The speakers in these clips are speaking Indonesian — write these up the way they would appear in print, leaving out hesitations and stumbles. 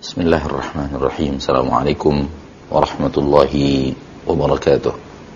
Bismillahirrahmanirrahim. Assalamualaikum warahmatullahi wabarakatuh.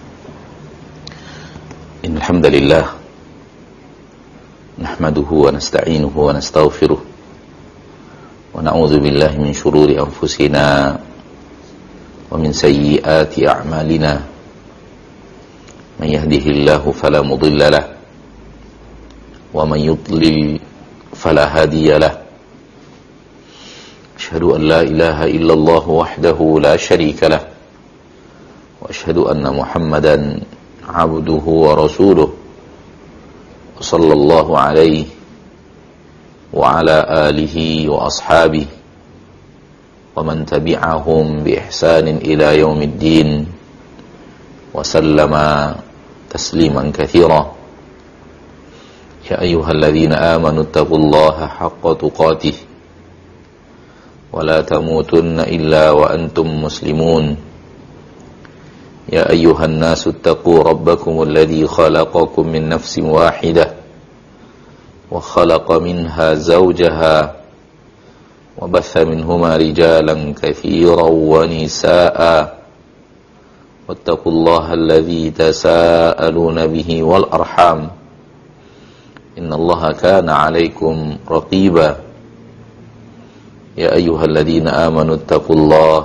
Innal hamdalillah nahmaduhu wa nasta'inuhu wa nastaghfiruh wa na'udzu billahi min shururi anfusina wa min sayyiati a'malina. Man yahdihillahu fala mudilla lahu wa man yudlil fala hadiya lahu. Asyhadu an la ilaha illallah wahdahu la syarika lah wa asyhadu anna Muhammadan abduhu wa rasuluh sallallahu alaihi wa ala alihi wa ashabihi wa man tabi'ahum bi ihsanin ila yaumiddin wa sallama tasliman katsira. Ya ayyuhalladzina amanu taqullaha haqqa tuqatih ولا تموتن إلا وأنتم مسلمون. يا أيها الناس اتقوا ربكم الذي خلقكم من نفس واحدة وخلق منها زوجها وبث منهما رجالا كثيرا ونساء واتقوا الله الذي تساءلون به والأرحام إن الله كان عليكم رقيبا. يا أيها الذين آمنوا اتقوا الله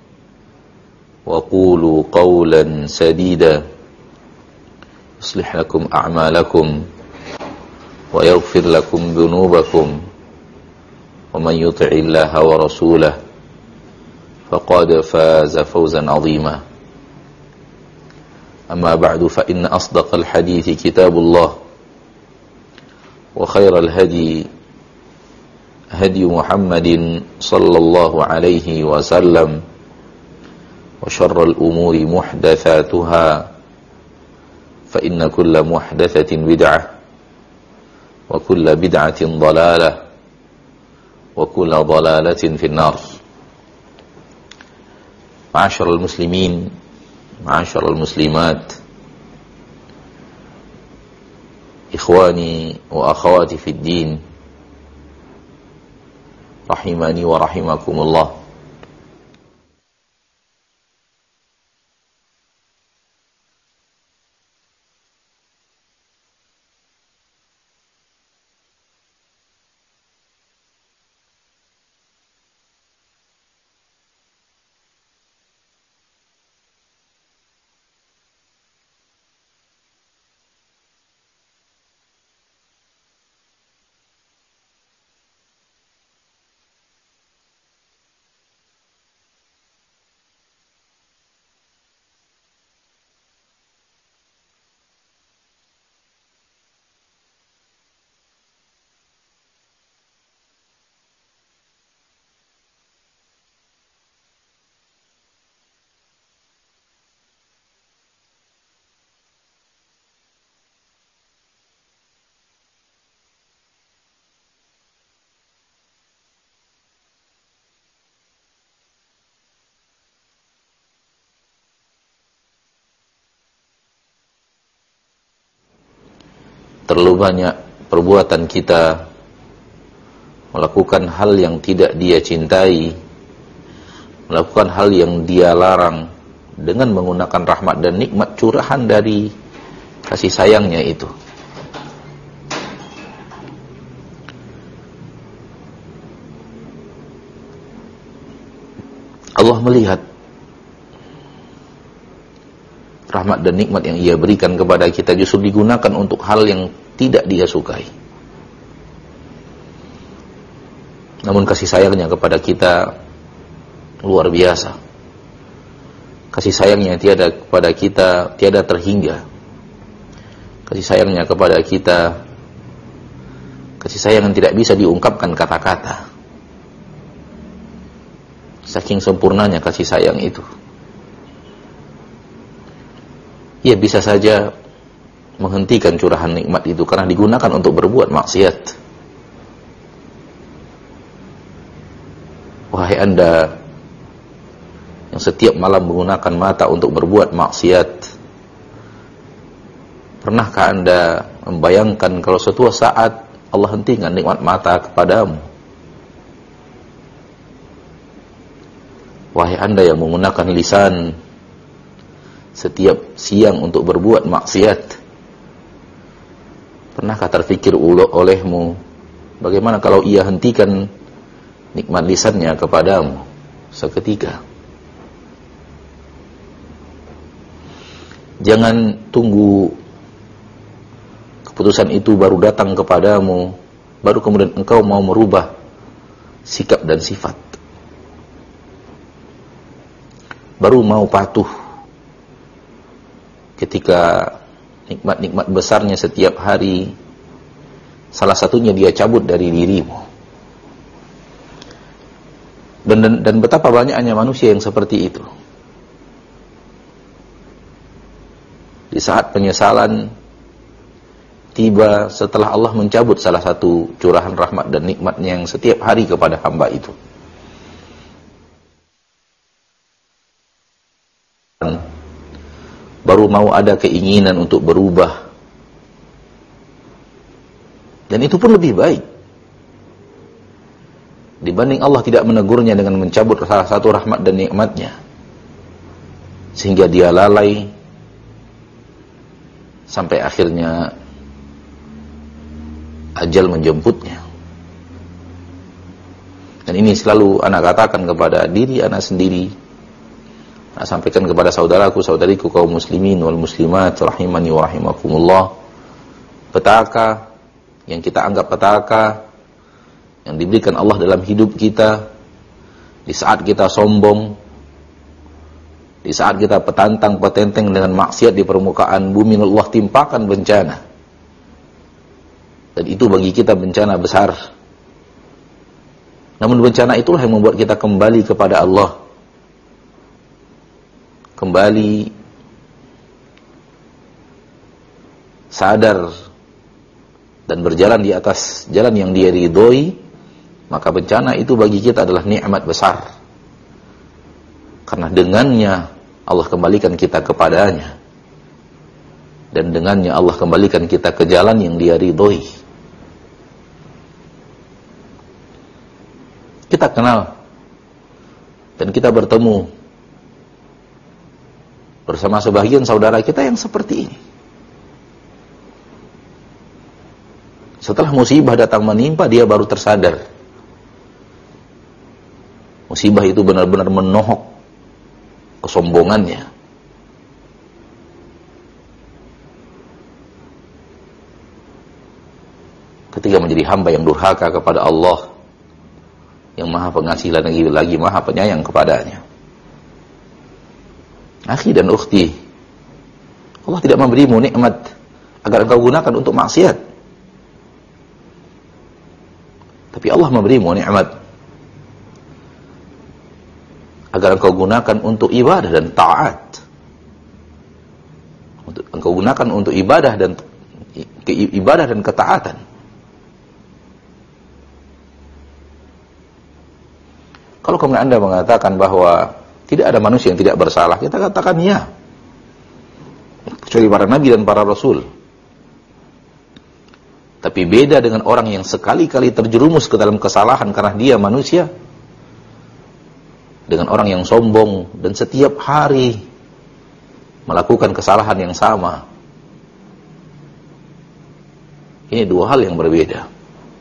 وقولوا قولا سديدا يصلح لكم أعمالكم ويغفر لكم ذنوبكم ومن يطع الله ورسوله فقد فاز فوزا عظيما. أما بعد فإن أصدق الحديث كتاب الله وخير الهدي هدي محمد صلى الله عليه وسلم وشر الأمور محدثاتها فإن كل محدثة بدعة وكل بدعة ضلالة وكل ضلالة في النار. معاشر المسلمين معاشر المسلمات إخواني وأخواتي في الدين rahimani wa rahimakumullah. Terlalu banyak perbuatan kita melakukan hal yang tidak dia cintai, melakukan hal yang dia larang dengan menggunakan rahmat dan nikmat curahan dari kasih sayangnya itu. Allah melihat rahmat dan nikmat yang ia berikan kepada kita justru digunakan untuk hal yang tidak dia sukai. Namun kasih sayangnya kepada kita luar biasa. Kasih sayangnya tiada kepada kita tiada terhingga. Kasih sayangnya kepada kita kasih sayang yang tidak bisa diungkapkan kata-kata. Saking sempurnanya kasih sayang itu. Ia bisa saja menghentikan curahan nikmat itu karena digunakan untuk berbuat maksiat. Wahai Anda yang setiap malam menggunakan mata untuk berbuat maksiat, pernahkah Anda membayangkan kalau suatu saat Allah hentikan nikmat mata kepadamu? Wahai Anda yang menggunakan lisan setiap siang untuk berbuat maksiat, pernahkah terfikir olehmu bagaimana kalau ia hentikan nikmat lisannya kepadamu seketika? Jangan tunggu keputusan itu baru datang kepadamu, baru kemudian engkau mau merubah sikap dan sifat, baru mau patuh ketika nikmat-nikmat besarnya setiap hari salah satunya dia cabut dari dirimu. Dan betapa banyaknya manusia yang seperti itu. Di saat penyesalan tiba setelah Allah mencabut salah satu curahan rahmat dan nikmatnya yang setiap hari kepada hamba itu, baru mau ada keinginan untuk berubah. Dan itu pun lebih baik dibanding Allah tidak menegurnya dengan mencabut salah satu rahmat dan nikmatnya sehingga dia lalai sampai akhirnya ajal menjemputnya. Dan ini selalu anak katakan kepada diri anak sendiri, anak sampaikan kepada saudaraku, saudariku kaum muslimin wal muslimat rahimani wa rahimakumullah. Petaka yang kita anggap petaka yang diberikan Allah dalam hidup kita, di saat kita sombong, di saat kita petantang-petenteng dengan maksiat di permukaan bumi, Allah timpakan bencana. Dan itu bagi kita bencana besar. Namun bencana itulah yang membuat kita kembali kepada Allah. Kembali sadar dan berjalan di atas jalan yang dia ridhoi, maka bencana itu bagi kita adalah nikmat besar. Karena dengannya Allah kembalikan kita kepadanya, dan dengannya Allah kembalikan kita ke jalan yang dia ridhoi. Kita kenal dan kita bertemu bersama sebagian saudara kita yang seperti ini. Setelah musibah datang menimpa, dia baru tersadar musibah itu benar-benar menohok kesombongannya. Ketika menjadi hamba yang durhaka kepada Allah yang maha pengasih dan lagi maha penyayang kepadanya. Akhi dan ukhti, Allah tidak memberimu nikmat agar engkau gunakan untuk maksiat, tapi Allah memberimu nikmat agar engkau gunakan untuk ibadah dan taat. Engkau gunakan untuk ibadah dan ketaatan. Kalau kemudian Anda mengatakan bahwa tidak ada manusia yang tidak bersalah, kita katakan ya, kecuali para nabi dan para rasul. Tapi beda dengan orang yang sekali-kali terjerumus ke dalam kesalahan karena dia manusia, dengan orang yang sombong dan setiap hari melakukan kesalahan yang sama. Ini dua hal yang berbeda.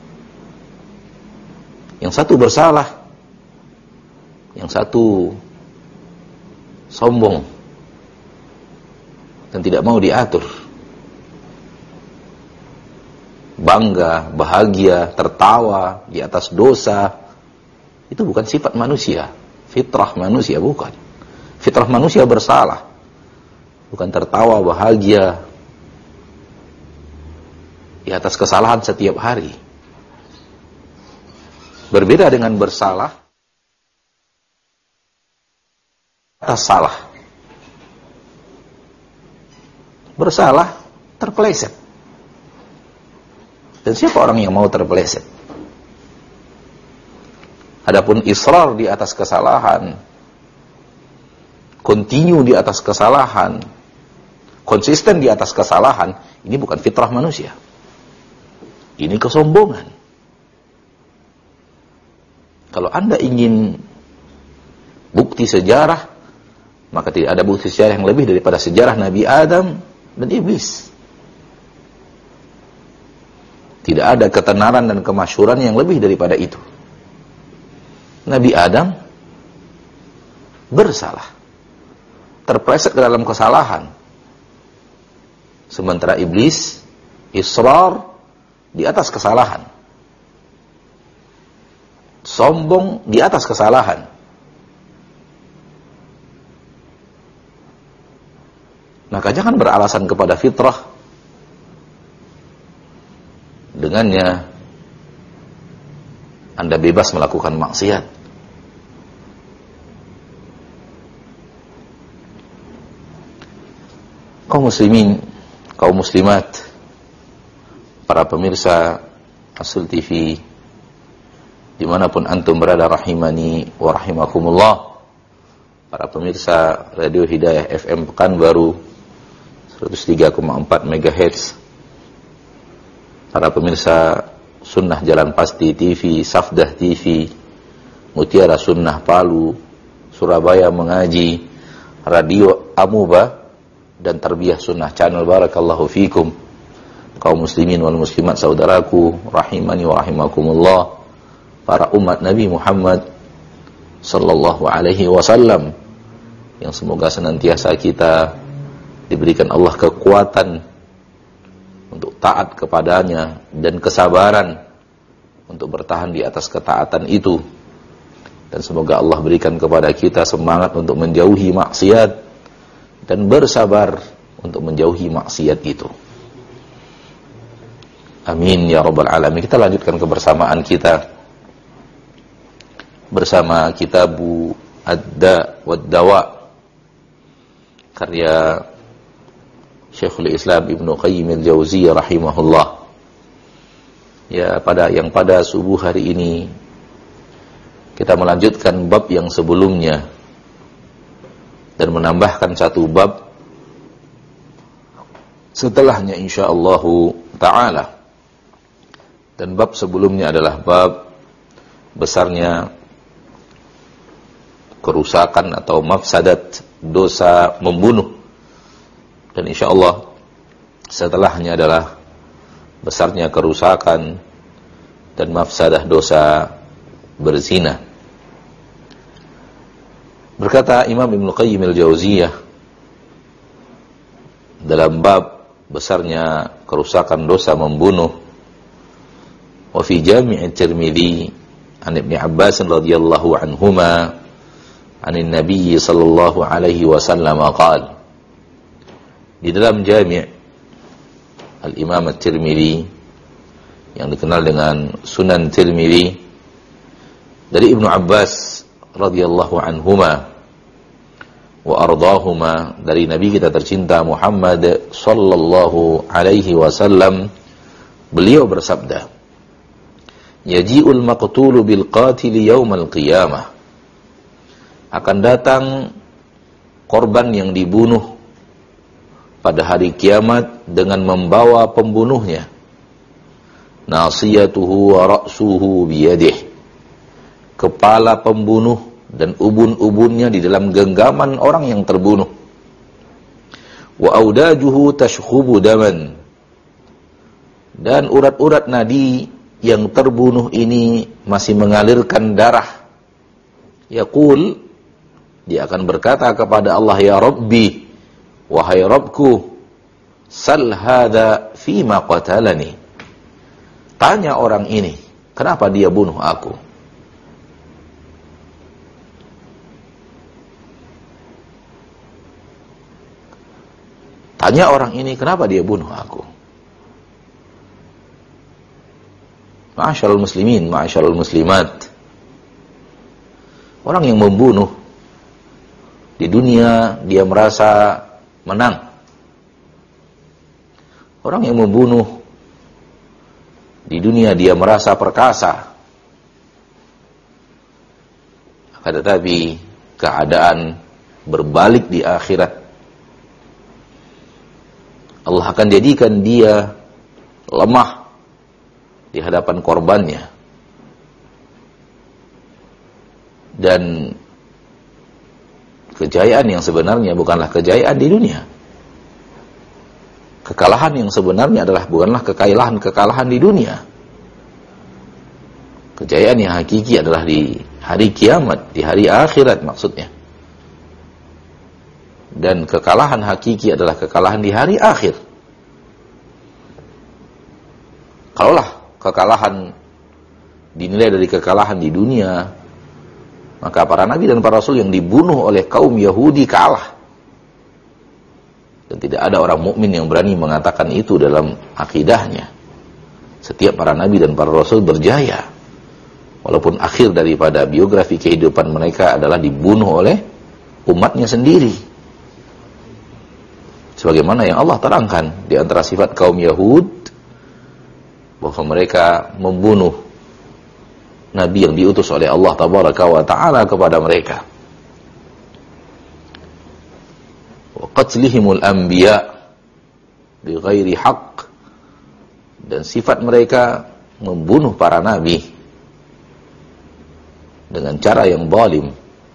Yang satu bersalah, yang satu sombong dan tidak mau diatur. Bangga, bahagia, tertawa di atas dosa, itu bukan sifat manusia. Fitrah manusia bukan. Fitrah manusia bersalah, bukan tertawa bahagia di atas kesalahan setiap hari. Berbeda dengan bersalah atas salah. Bersalah terpeleset. Dan siapa orang yang mau terpeleset? Adapun israr di atas kesalahan, continue di atas kesalahan, konsisten di atas kesalahan, ini bukan fitrah manusia. Ini kesombongan. Kalau Anda ingin bukti bukti sejarah, maka tidak ada bukti sejarah yang lebih daripada sejarah Nabi Adam dan iblis. Tidak ada ketenaran dan kemasyhuran yang lebih daripada itu. Nabi Adam bersalah, terpleset ke dalam kesalahan. Sementara iblis israr di atas kesalahan. Sombong di atas kesalahan. Maka jangan beralasan kepada fitrah. Dengannya Anda bebas melakukan maksiat. Kaum muslimin, kaum muslimat, para pemirsa Asul TV, dimanapun antum berada, rahimani wa rahimakumullah, para pemirsa Radio Hidayah FM Pekanbaru 103,4 MHz, para pemirsa Sunnah Jalan Pasti TV, Safdah TV, Mutiara Sunnah Palu, Surabaya Mengaji, Radio Amuba, dan Tarbiyah Sunnah Channel, barakallahu fikum. Kaum muslimin wal muslimat saudaraku, rahimani wa rahimakumullah, para umat Nabi Muhammad sallallahu alaihi wasallam, yang semoga senantiasa kita diberikan Allah kekuatan untuk taat kepadanya dan kesabaran untuk bertahan di atas ketaatan itu, dan semoga Allah berikan kepada kita semangat untuk menjauhi maksiat dan bersabar untuk menjauhi maksiat itu. Amin ya rabbal alamin. Kita lanjutkan kebersamaan kita bersama Kitabu Ad-Da wad-Dawa, karya Syekhul Islam Ibnu Qayyim al-Jauziyah rahimahullah. Ya, pada subuh hari ini kita melanjutkan bab yang sebelumnya dan menambahkan satu bab setelahnya insyaallah taala. Dan bab sebelumnya adalah bab besarnya kerusakan atau mafsadat dosa membunuh. Dan insyaallah setelahnya adalah besarnya kerusakan dan mafsadah dosa berzina. Berkata Imam Ibnu Qayyim al-Jauziyah dalam bab besarnya kerusakan dosa membunuh, wa fi Jami' at-Tirmidzi an Ibnu Abbas radhiyallahu anhuma anin Nabi sallallahu alaihi wasallam qala, di dalam Jami' Al-Imam At-Tirmidzi yang dikenal dengan Sunan Tirmidzi, dari Ibnu Abbas radhiyallahu anhuma wa ardahuma, dari Nabi kita tercinta Muhammad sallallahu alaihi wasallam, beliau bersabda, yaji'ul maqtulu bil qatil yaumal qiyamah, akan datang korban yang dibunuh pada hari kiamat dengan membawa pembunuhnya, nasiyatuhu wa ra'suhu biyadih, kepala pembunuh dan ubun-ubunnya di dalam genggaman orang yang terbunuh, wa audajuhu tashkhubu daman, dan urat-urat nadi yang terbunuh ini masih mengalirkan darah. Yaqul, dia akan berkata kepada Allah, ya Rabbi, wahai Rabbku, sal hadha fima qatalani, tanya orang ini, kenapa dia bunuh aku? Tanya orang ini, kenapa dia bunuh aku? Ma'asyarul muslimin, ma'asyarul muslimat, orang yang membunuh di dunia dia merasa menang. Orang yang membunuh di dunia dia merasa perkasa. Akan tetapi keadaan berbalik di akhirat. Allah akan jadikan dia lemah di hadapan korbannya, dan kejayaan yang sebenarnya bukanlah kejayaan di dunia. Kekalahan yang sebenarnya bukanlah kekalahan di dunia. Kejayaan yang hakiki adalah di hari kiamat, di hari akhirat maksudnya. Dan kekalahan hakiki adalah kekalahan di hari akhir. Kalaulah kekalahan dinilai dari kekalahan di dunia, maka para nabi dan para rasul yang dibunuh oleh kaum Yahudi kalah. Dan tidak ada orang mukmin yang berani mengatakan itu dalam akidahnya. Setiap para nabi dan para rasul berjaya, walaupun akhir daripada biografi kehidupan mereka adalah dibunuh oleh umatnya sendiri. Sebagaimana yang Allah terangkan di antara sifat kaum Yahud, bahwa mereka membunuh nabi yang diutus oleh Allah Tabaraka wa Ta'ala kepada mereka. Wa qatlihimul anbiya bighairi haqq, dan sifat mereka membunuh para nabi dengan cara yang zalim.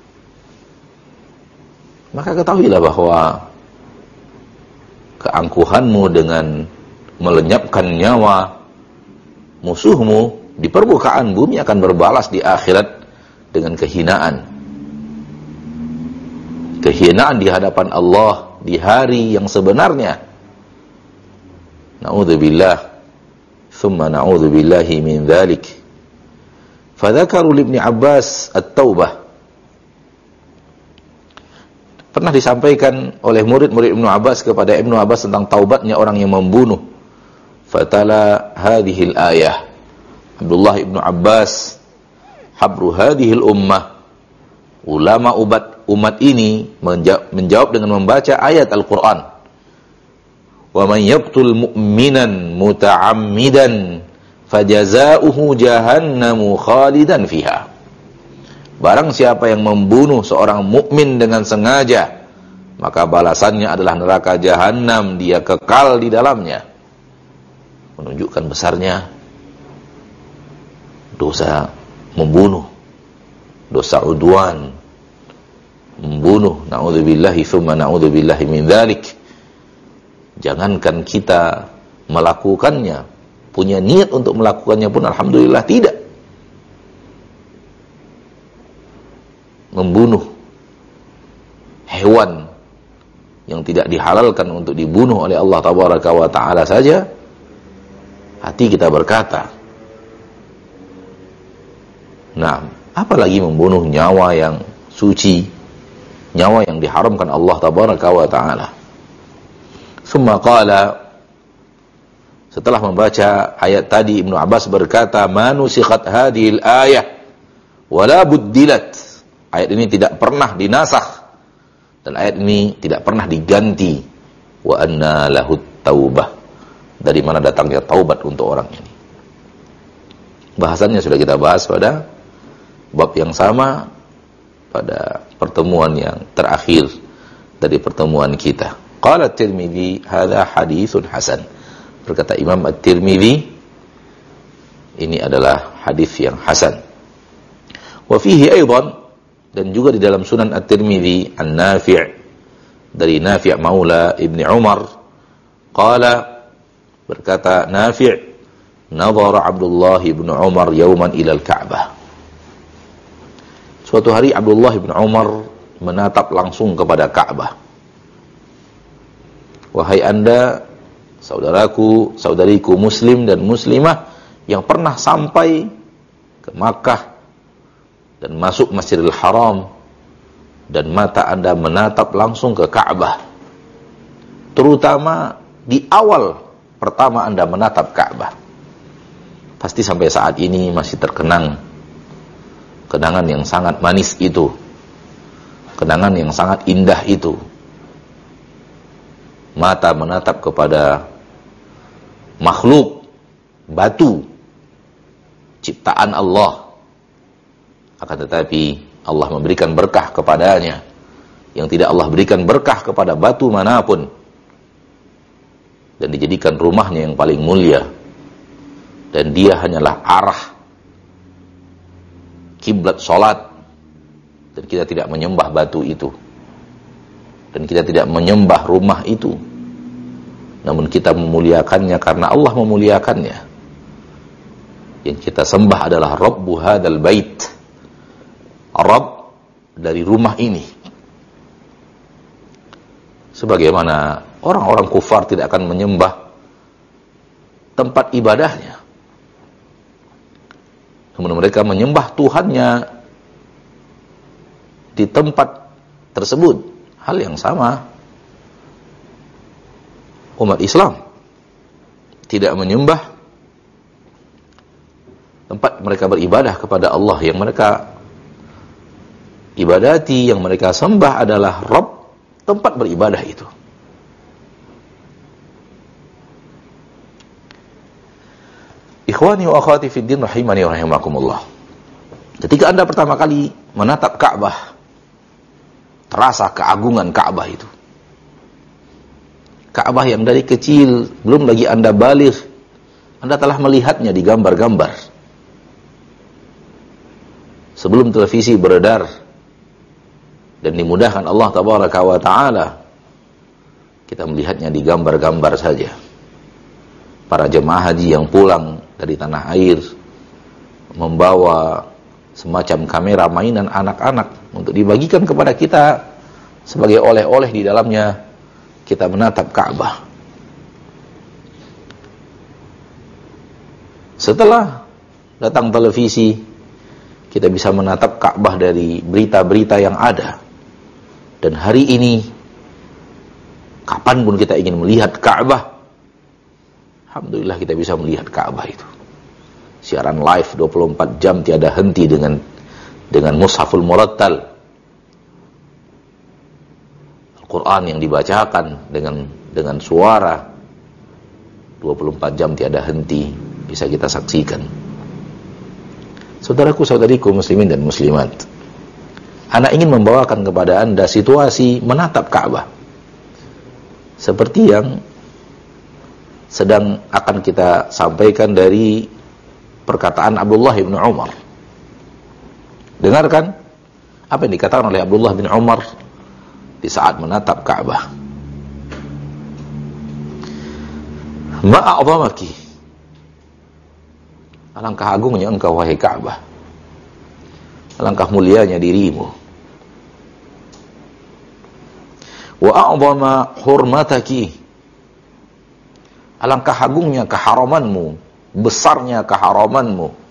Maka ketahuilah bahwa keangkuhanmu dengan melenyapkan nyawa musuhmu di permukaan bumi akan berbalas di akhirat dengan kehinaan. Kehinaan di hadapan Allah di hari yang sebenarnya. Na'udzubillah, thumma na'udzubillahi min dzalik. Fadzakaru li Ibnu Abbas at-taubah. Pernah disampaikan oleh murid-murid Ibnu Abbas kepada Ibnu Abbas tentang taubatnya orang yang membunuh. Fatala hadhil ayah. Abdullah Ibnu Abbas, habru hadhil ummah, ulama umat ini menjawab dengan membaca ayat Al-Quran. Wa man yaqtul mu'minan muta'ammidan fajaza'uhu jahannamu khalidan fiha. Barang siapa yang membunuh seorang mukmin dengan sengaja, maka balasannya adalah neraka jahanam, dia kekal di dalamnya. Menunjukkan besarnya dosa membunuh, dosa udwan, membunuh. Na'udzubillahi thumma na'udzubillahi min dzalik. Jangankan kita melakukannya, punya niat untuk melakukannya pun alhamdulillah tidak. Membunuh hewan yang tidak dihalalkan untuk dibunuh oleh Allah Tabaraka wa Ta'ala saja, hati kita berkata, nah, apalagi membunuh nyawa yang suci, nyawa yang diharamkan Allah Tabaraka wa Ta'ala. Summa qala, setelah membaca ayat tadi, Ibnu Abbas berkata, ma nusikhat hadhil ayah wala buddilat. Ayat ini tidak pernah dinasakh dan ayat ini tidak pernah diganti. Wa anna lahut taubah. Dari mana datangnya taubat untuk orang ini? Bahasannya sudah kita bahas pada bab yang sama pada pertemuan yang terakhir dari pertemuan kita. Qala At-Tirmidzi, hadza haditsun hasan. Berkata Imam At-Tirmidzi, ini adalah hadis yang hasan. Wa fihi aidan, dan juga di dalam Sunan At-Tirmidzi An-Nafi' dari Nafi' Maula Ibni Umar, qala, berkata Nafi', nadhara Abdullah ibn Umar yawman ila al-Ka'bah. Suatu hari Abdullah ibn Umar menatap langsung kepada Ka'bah. Wahai Anda, saudaraku, saudariku muslim dan muslimah yang pernah sampai ke Makkah dan masuk Masjidil Haram, dan mata Anda menatap langsung ke Ka'bah, terutama di awal pertama Anda menatap Ka'bah, pasti sampai saat ini masih terkenang kenangan yang sangat manis itu, kenangan yang sangat indah itu. Mata menatap kepada makhluk, batu, ciptaan Allah, akan tetapi Allah memberikan berkah kepadanya yang tidak Allah berikan berkah kepada batu manapun, dan dijadikan rumahnya yang paling mulia, dan dia hanyalah arah kiblat salat, dan kita tidak menyembah batu itu. Dan kita tidak menyembah rumah itu, namun kita memuliakannya karena Allah memuliakannya. Yang kita sembah adalah Rabbu hadzal bait, Rabb dari rumah ini. Sebagaimana orang-orang kufar tidak akan menyembah tempat ibadahnya, namun mereka menyembah Tuhannya di tempat tersebut. Hal yang sama umat Islam tidak menyembah tempat mereka beribadah kepada Allah. Yang mereka ibadati, yang mereka sembah adalah Rabb tempat beribadah itu. Ikhwani wa akhwati fid din rahimani wa rahimakumullah. Ketika Anda pertama kali menatap Ka'bah, terasa keagungan Ka'bah itu. Ka'bah yang dari kecil, belum lagi Anda baligh, Anda telah melihatnya di gambar-gambar. Sebelum televisi beredar dan dimudahkan Allah tabaraka wa ta'ala, kita melihatnya di gambar-gambar saja. Para jemaah haji yang pulang dari tanah air membawa semacam kamera mainan anak-anak untuk dibagikan kepada kita sebagai oleh-oleh. Di dalamnya kita menatap Ka'bah. Setelah datang televisi, kita bisa menatap Ka'bah dari berita-berita yang ada. Dan hari ini, kapanpun kita ingin melihat Ka'bah, alhamdulillah kita bisa melihat Ka'bah itu. Siaran live 24 jam tiada henti dengan Mushaful Murattal. Al-Quran yang dibacakan dengan suara 24 jam tiada henti bisa kita saksikan. Saudaraku, saudariku muslimin dan muslimat, Ana ingin membawakan kepada Anda situasi menatap Ka'bah seperti yang sedang akan kita sampaikan dari perkataan Abdullah bin Umar. Dengarkan apa yang dikatakan oleh Abdullah bin Umar di saat menatap Ka'bah. Ma'a'zamaki, alangkah agungnya engkau wahai Ka'bah, alangkah mulianya dirimu. Wa a'zama hurmataki, alangkah agungnya keharamanmu, besarnya keharamanmu.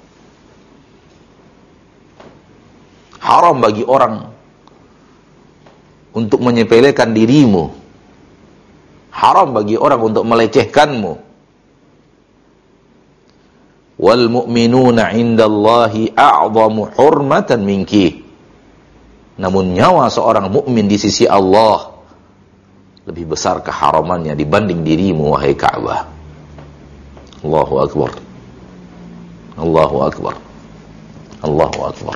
Haram bagi orang untuk menyepelekan dirimu. Haram bagi orang untuk melecehkanmu. Wal mu'minuna 'indallahi a'zamu hurmatan minki. Namun nyawa seorang mukmin di sisi Allah lebih besar keharamannya dibanding dirimu wahai Ka'bah. Allahu akbar. Allahu akbar. Allahu akbar.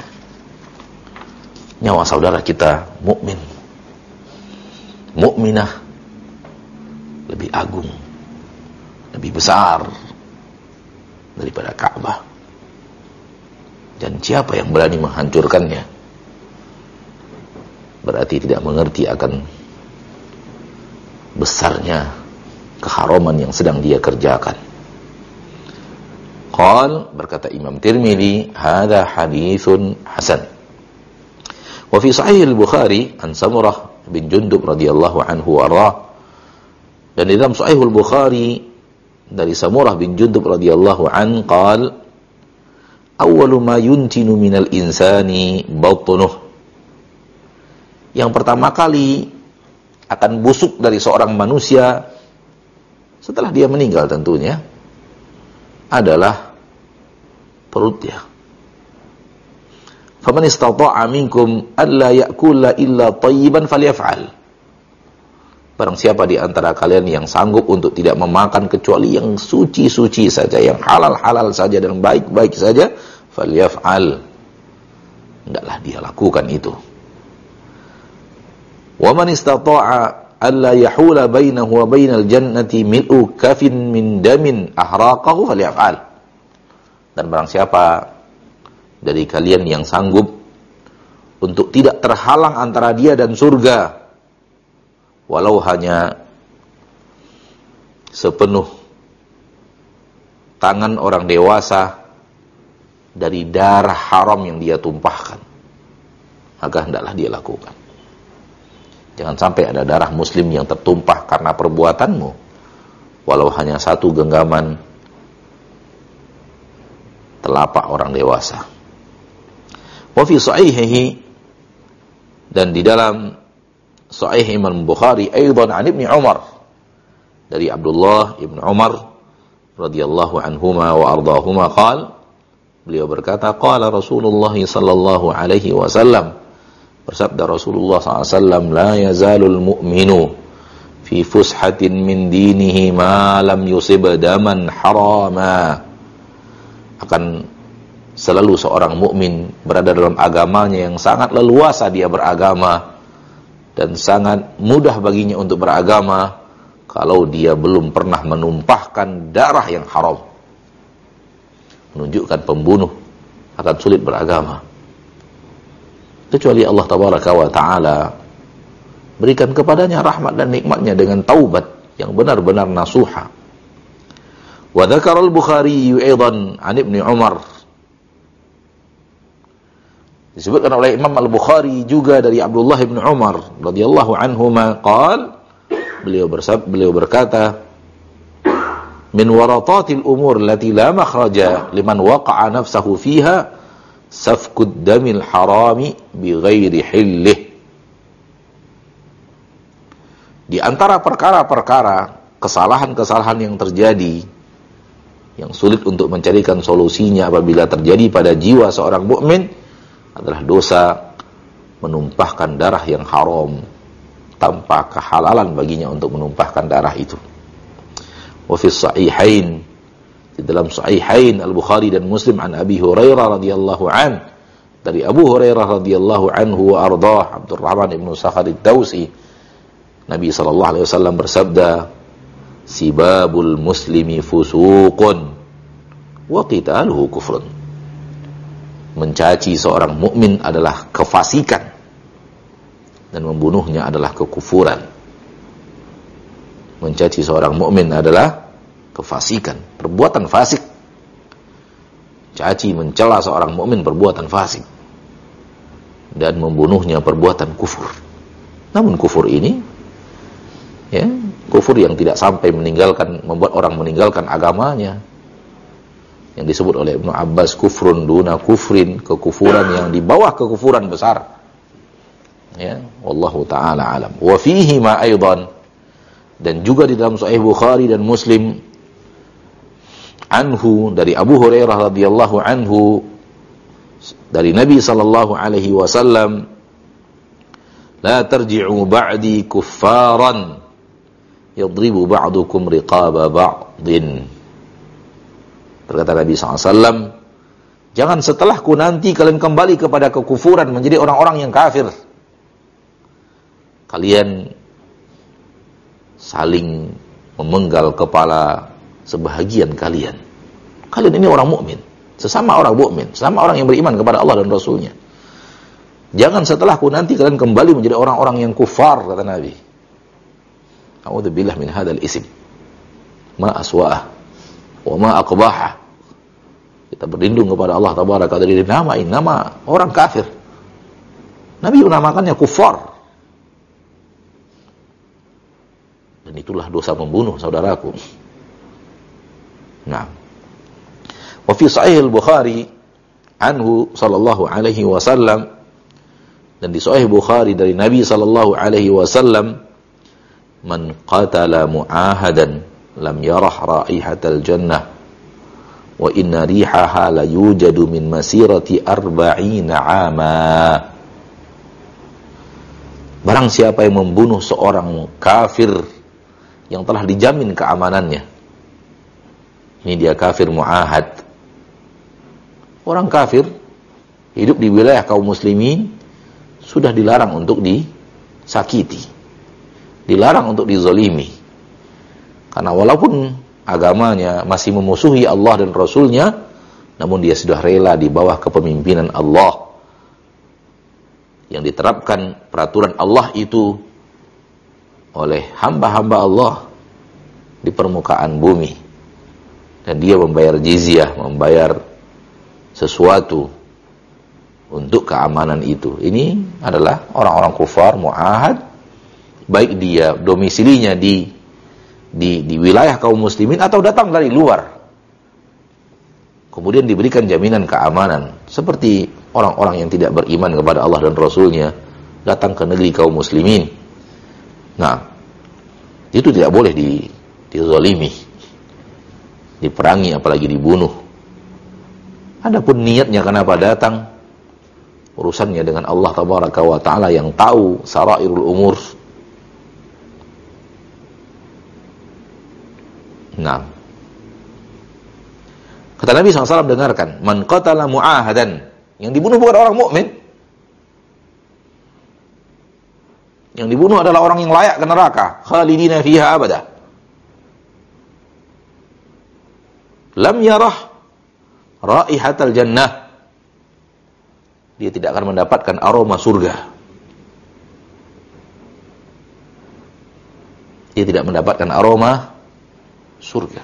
Nyawa saudara kita mukmin, mukminah lebih agung, lebih besar daripada Ka'bah. Dan siapa yang berani menghancurkannya berarti tidak mengerti akan besarnya keharaman yang sedang dia kerjakan. Qal, berkata Imam Tirmidzi, hadza haditsun hasan. Wa fi sahih al-Bukhari an Samurah bin Jundub radhiyallahu anhu warah. Dan di dalam sahih al-Bukhari dari Samurah bin Jundub radhiyallahu an qal, awwalu ma yuntinu minal insani batnuh. Yang pertama kali akan busuk dari seorang manusia setelah dia meninggal tentunya adalah perutnya. Faman istata'a minkum alla ya'kula illa thayyiban falyaf'al. Barang siapa di antara kalian yang sanggup untuk tidak memakan kecuali yang suci-suci saja, yang halal-halal saja dan baik-baik saja, falyaf'al. Hendaklah dia lakukan itu. Wa man istata'a alla yahula bainahu wa bainal jannati mil'u kafin min damin ahraqahu falyaf'al. Dan barang siapa dari kalian yang sanggup untuk tidak terhalang antara dia dan surga walau hanya sepenuh tangan orang dewasa dari darah haram yang dia tumpahkan, maka hendaklah dia lakukan. Jangan sampai ada darah muslim yang tertumpah karena perbuatanmu, walau hanya satu genggaman telapak orang dewasa. Wa fi sahihihi, dan di dalam Sahih Imam Bukhari aidan an Ibnu Umar, dari Abdullah Ibnu Umar radhiyallahu anhuma wa ardahuma qala, beliau berkata, qala Rasulullah sallallahu alaihi wasallam, bersabda Rasulullah SAW, la yazalul mu'minu fi fushatin min dinihi ma lam yusib daman harama. Akan selalu seorang mukmin berada dalam agamanya yang sangat leluasa dia beragama, dan sangat mudah baginya untuk beragama kalau dia belum pernah menumpahkan darah yang haram. Menunjukkan pembunuh akan sulit beragama, kecuali Allah tabaraka wa ta'ala berikan kepadanya rahmat dan nikmatnya dengan taubat yang benar-benar nasuha. Wa dzakara al-Bukhari aidan an Ibnu Umar, disebutkan oleh Imam Al-Bukhari juga dari Abdullah bin Umar radhiyallahu anhuma qala, beliau berkata, min waratatil umur allati la makhraja liman waqa'a nafsahu fiha safkud damil harami bighairi hillih. Di antara perkara-perkara kesalahan-kesalahan yang terjadi, yang sulit untuk mencarikan solusinya apabila terjadi pada jiwa seorang mukmin, adalah dosa menumpahkan darah yang haram tanpa kehalalan baginya untuk menumpahkan darah itu. Wa fi sahihain, di dalam sahihain Al-Bukhari dan Muslim, an Abi Hurairah radhiyallahu an, dari Abu Hurairah radhiyallahu anhu wa ardah, Abdurrahman ibn Sakhar ad-Dawsi, Nabi sallallahu alaihi wasallam bersabda, sibabul muslimi fusuqun wa qitaluhu kufrun. Mencaci seorang mukmin adalah kefasikan dan membunuhnya adalah kekufuran. Mencaci seorang mukmin adalah kefasikan, perbuatan fasik. Caci mencela seorang mukmin perbuatan fasik, dan membunuhnya perbuatan kufur. Namun kufur ini, ya, kufur yang tidak sampai membuat orang meninggalkan agamanya, yang disebut oleh Ibnu Abbas kufrun duna kufrin, kekufuran yang di bawah kekufuran besar. Ya, wallahu taala alam. Wa fihi ma aidan, dan juga di dalam Sahih Bukhari dan Muslim, anhu, dari Abu Hurairah radhiyallahu anhu, dari Nabi sallallahu alaihi wasallam, la tarji'u ba'di kuffaran yadribu ba'dukum riqaba ba'din. Berkata Nabi SAW, jangan setelahku nanti kalian kembali kepada kekufuran, menjadi orang-orang yang kafir. Kalian saling memenggal kepala sebahagian kalian. Kalian ini orang mukmin, sesama orang mukmin, sesama orang yang beriman kepada Allah dan Rasulnya. Jangan setelahku nanti kalian kembali menjadi orang-orang yang kufar, kata Nabi. A'udzubillah min hadzal ism. Ma aswa'ah wa ma aqbahah. Kita berlindung kepada Allah tabaraka dari nama orang kafir. Nabi menamakannya kufar. Dan itulah dosa membunuh, saudaraku. Nah, wa fi sahih al-Bukhari anhu sallallahu alaihi wasallam, dan di sahih Bukhari dari Nabi sallallahu alaihi wasallam, man qatala mu'ahadan lam yarah raihatal jannah wa inna rihaha la yujadu min masirati 40 'ama. Barang siapa yang membunuh seorang kafir yang telah dijamin keamanannya, ini dia kafir mu'ahad. Orang kafir hidup di wilayah kaum muslimin sudah dilarang untuk disakiti, dilarang untuk dizalimi. Karena walaupun agamanya masih memusuhi Allah dan Rasulnya, namun dia sudah rela di bawah kepemimpinan Allah. Yang diterapkan peraturan Allah itu oleh hamba-hamba Allah di permukaan bumi, dan dia membayar jizyah, membayar sesuatu untuk keamanan itu. Ini adalah orang-orang kufar mu'ahad, baik dia domisilinya di wilayah kaum muslimin atau datang dari luar, kemudian diberikan jaminan keamanan, seperti orang-orang yang tidak beriman kepada Allah dan Rasulnya datang ke negeri kaum muslimin. Nah, itu tidak boleh dizalimi, diperangi, apalagi dibunuh. Adapun niatnya kenapa datang, urusannya dengan Allah tabaraka wa ta'ala yang tahu sarairul umur. Nah, kata Nabi SAW, dengarkan, man qatala mu'ahadan, yang dibunuh bukan orang mukmin. Yang dibunuh adalah orang yang layak ke neraka, khalidina fiha abada. Lam yarah raihatal jannah, dia tidak akan mendapatkan aroma surga. Dia tidak mendapatkan aroma surga.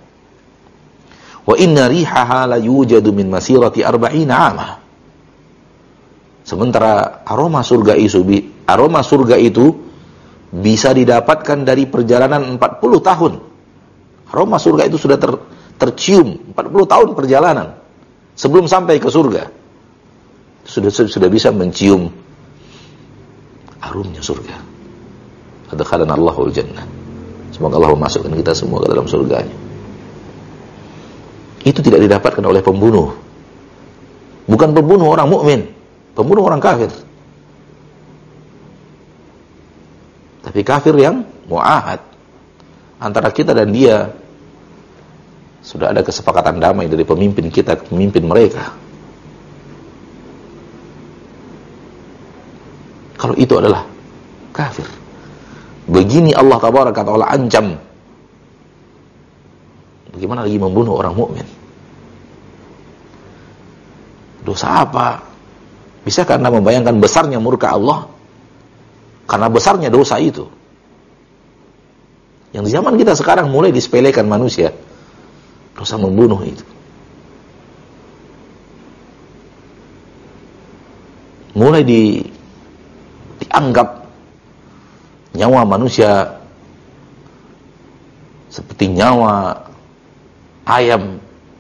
Wa inna rihaha la yujadu min masirati 40 'ama. Sementara aroma surga itu bisa didapatkan dari perjalanan 40 tahun. Aroma surga itu sudah tercium 40 tahun perjalanan sebelum sampai ke surga. Sudah bisa mencium aromanya surga. Adkhalana Allahul jannah. Semoga Allah memasukkan kita semua ke dalam surganya. Itu tidak didapatkan oleh pembunuh. Bukan pembunuh orang mukmin, pembunuh orang kafir. Tapi kafir yang mu'ahad. Antara kita dan dia sudah ada kesepakatan damai dari pemimpin kita ke pemimpin mereka. Kalau itu adalah kafir. Begini Allah tabaraka ta'ala ancam. Bagaimana lagi membunuh orang mukmin? Dosa apa? Bisakah Anda membayangkan besarnya murka Allah? Karena besarnya dosa itu. Yang di zaman kita sekarang mulai disepelekan manusia. Dosa membunuh itu. Mulai dianggap nyawa manusia seperti nyawa ayam,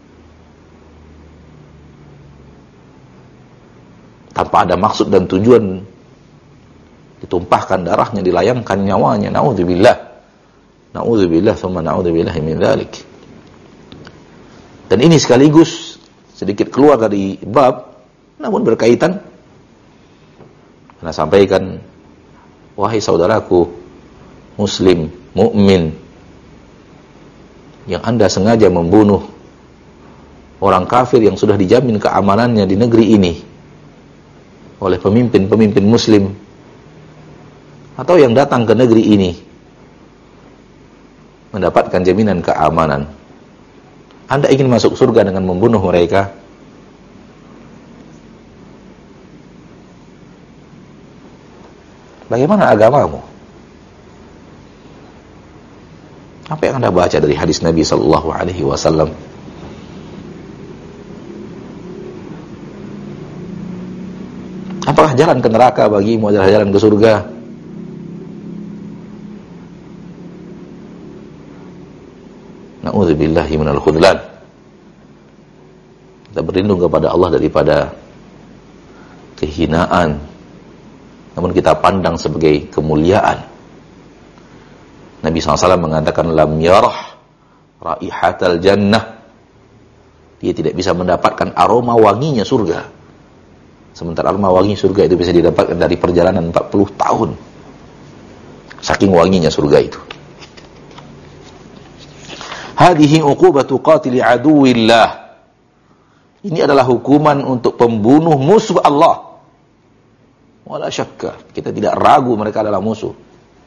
tanpa ada maksud dan tujuan, ditumpahkan darahnya, dilayangkan nyawanya. Na'udzubillah, na'udzubillah, thumma na'udzubillah min dzalik. Dan ini sekaligus sedikit keluar dari bab, namun berkaitan. Karena sampaikan, wahai saudaraku muslim, mukmin, yang Anda sengaja membunuh orang kafir yang sudah dijamin keamanannya di negeri ini oleh pemimpin-pemimpin muslim, atau yang datang ke negeri ini mendapatkan jaminan keamanan, Anda ingin masuk surga dengan membunuh mereka? Bagaimana agamamu? Apa yang Anda baca dari hadis Nabi sallallahu alaihi wasallam? Apakah jalan ke neraka bagimu adalah jalan ke surga? Na'udzubillahi minal khudlan. Kita berlindung kepada Allah daripada kehinaan, namun kita pandang sebagai kemuliaan. Nabi SAW mengatakan, lam yarah raihatal jannah. Dia tidak bisa mendapatkan aroma wanginya surga. Sementara aroma wangi surga itu bisa didapatkan dari perjalanan 40 tahun. Saking wanginya surga itu. Hadihi uqubatu qatili aduwillah. Ini adalah hukuman untuk pembunuh musuh Allah. Wala syakka, kita tidak ragu mereka adalah musuh.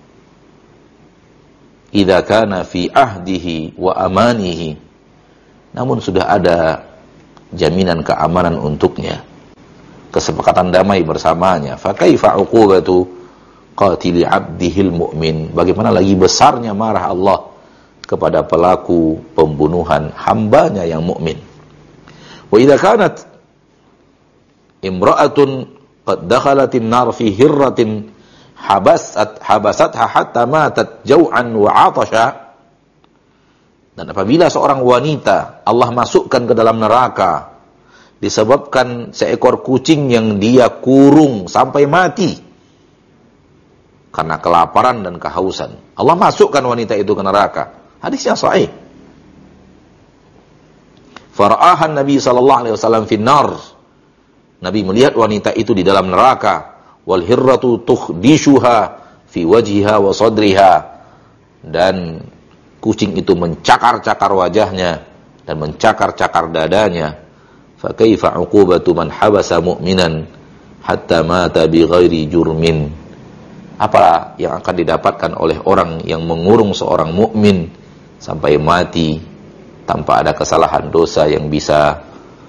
Idza kana fi ahdihi wa amanihi. Namun sudah ada jaminan keamanan untuknya, kesepakatan damai bersamanya. Fa kaifa uqubatu qatili 'abdihil mu'min. Bagaimana lagi besarnya marah Allah kepada pelaku pembunuhan hambanya yang mukmin. Wa idza kanat imra'atun qad dakhalatin nar fi hirratin habasatha hatta matat jau'an wa 'atasha. Dan apabila seorang wanita Allah masukkan ke dalam neraka disebabkan seekor kucing yang dia kurung sampai mati karena kelaparan dan kehausan, Allah masukkan wanita itu ke neraka. Hadisnya sahih. Fara'ahan Nabi sallallahu alaihi wasallam fin nar. Nabi melihat wanita itu di dalam neraka. Wal hirratu tukhdishuha fi wajhiha wa sadriha. Dan kucing itu mencakar-cakar wajahnya dan mencakar-cakar dadanya. Fa kaifa 'uqubatu man habasa mu'minan hatta mata bi ghairi jurmin. Apa yang akan didapatkan oleh orang yang mengurung seorang mukmin sampai mati tanpa ada kesalahan dosa yang bisa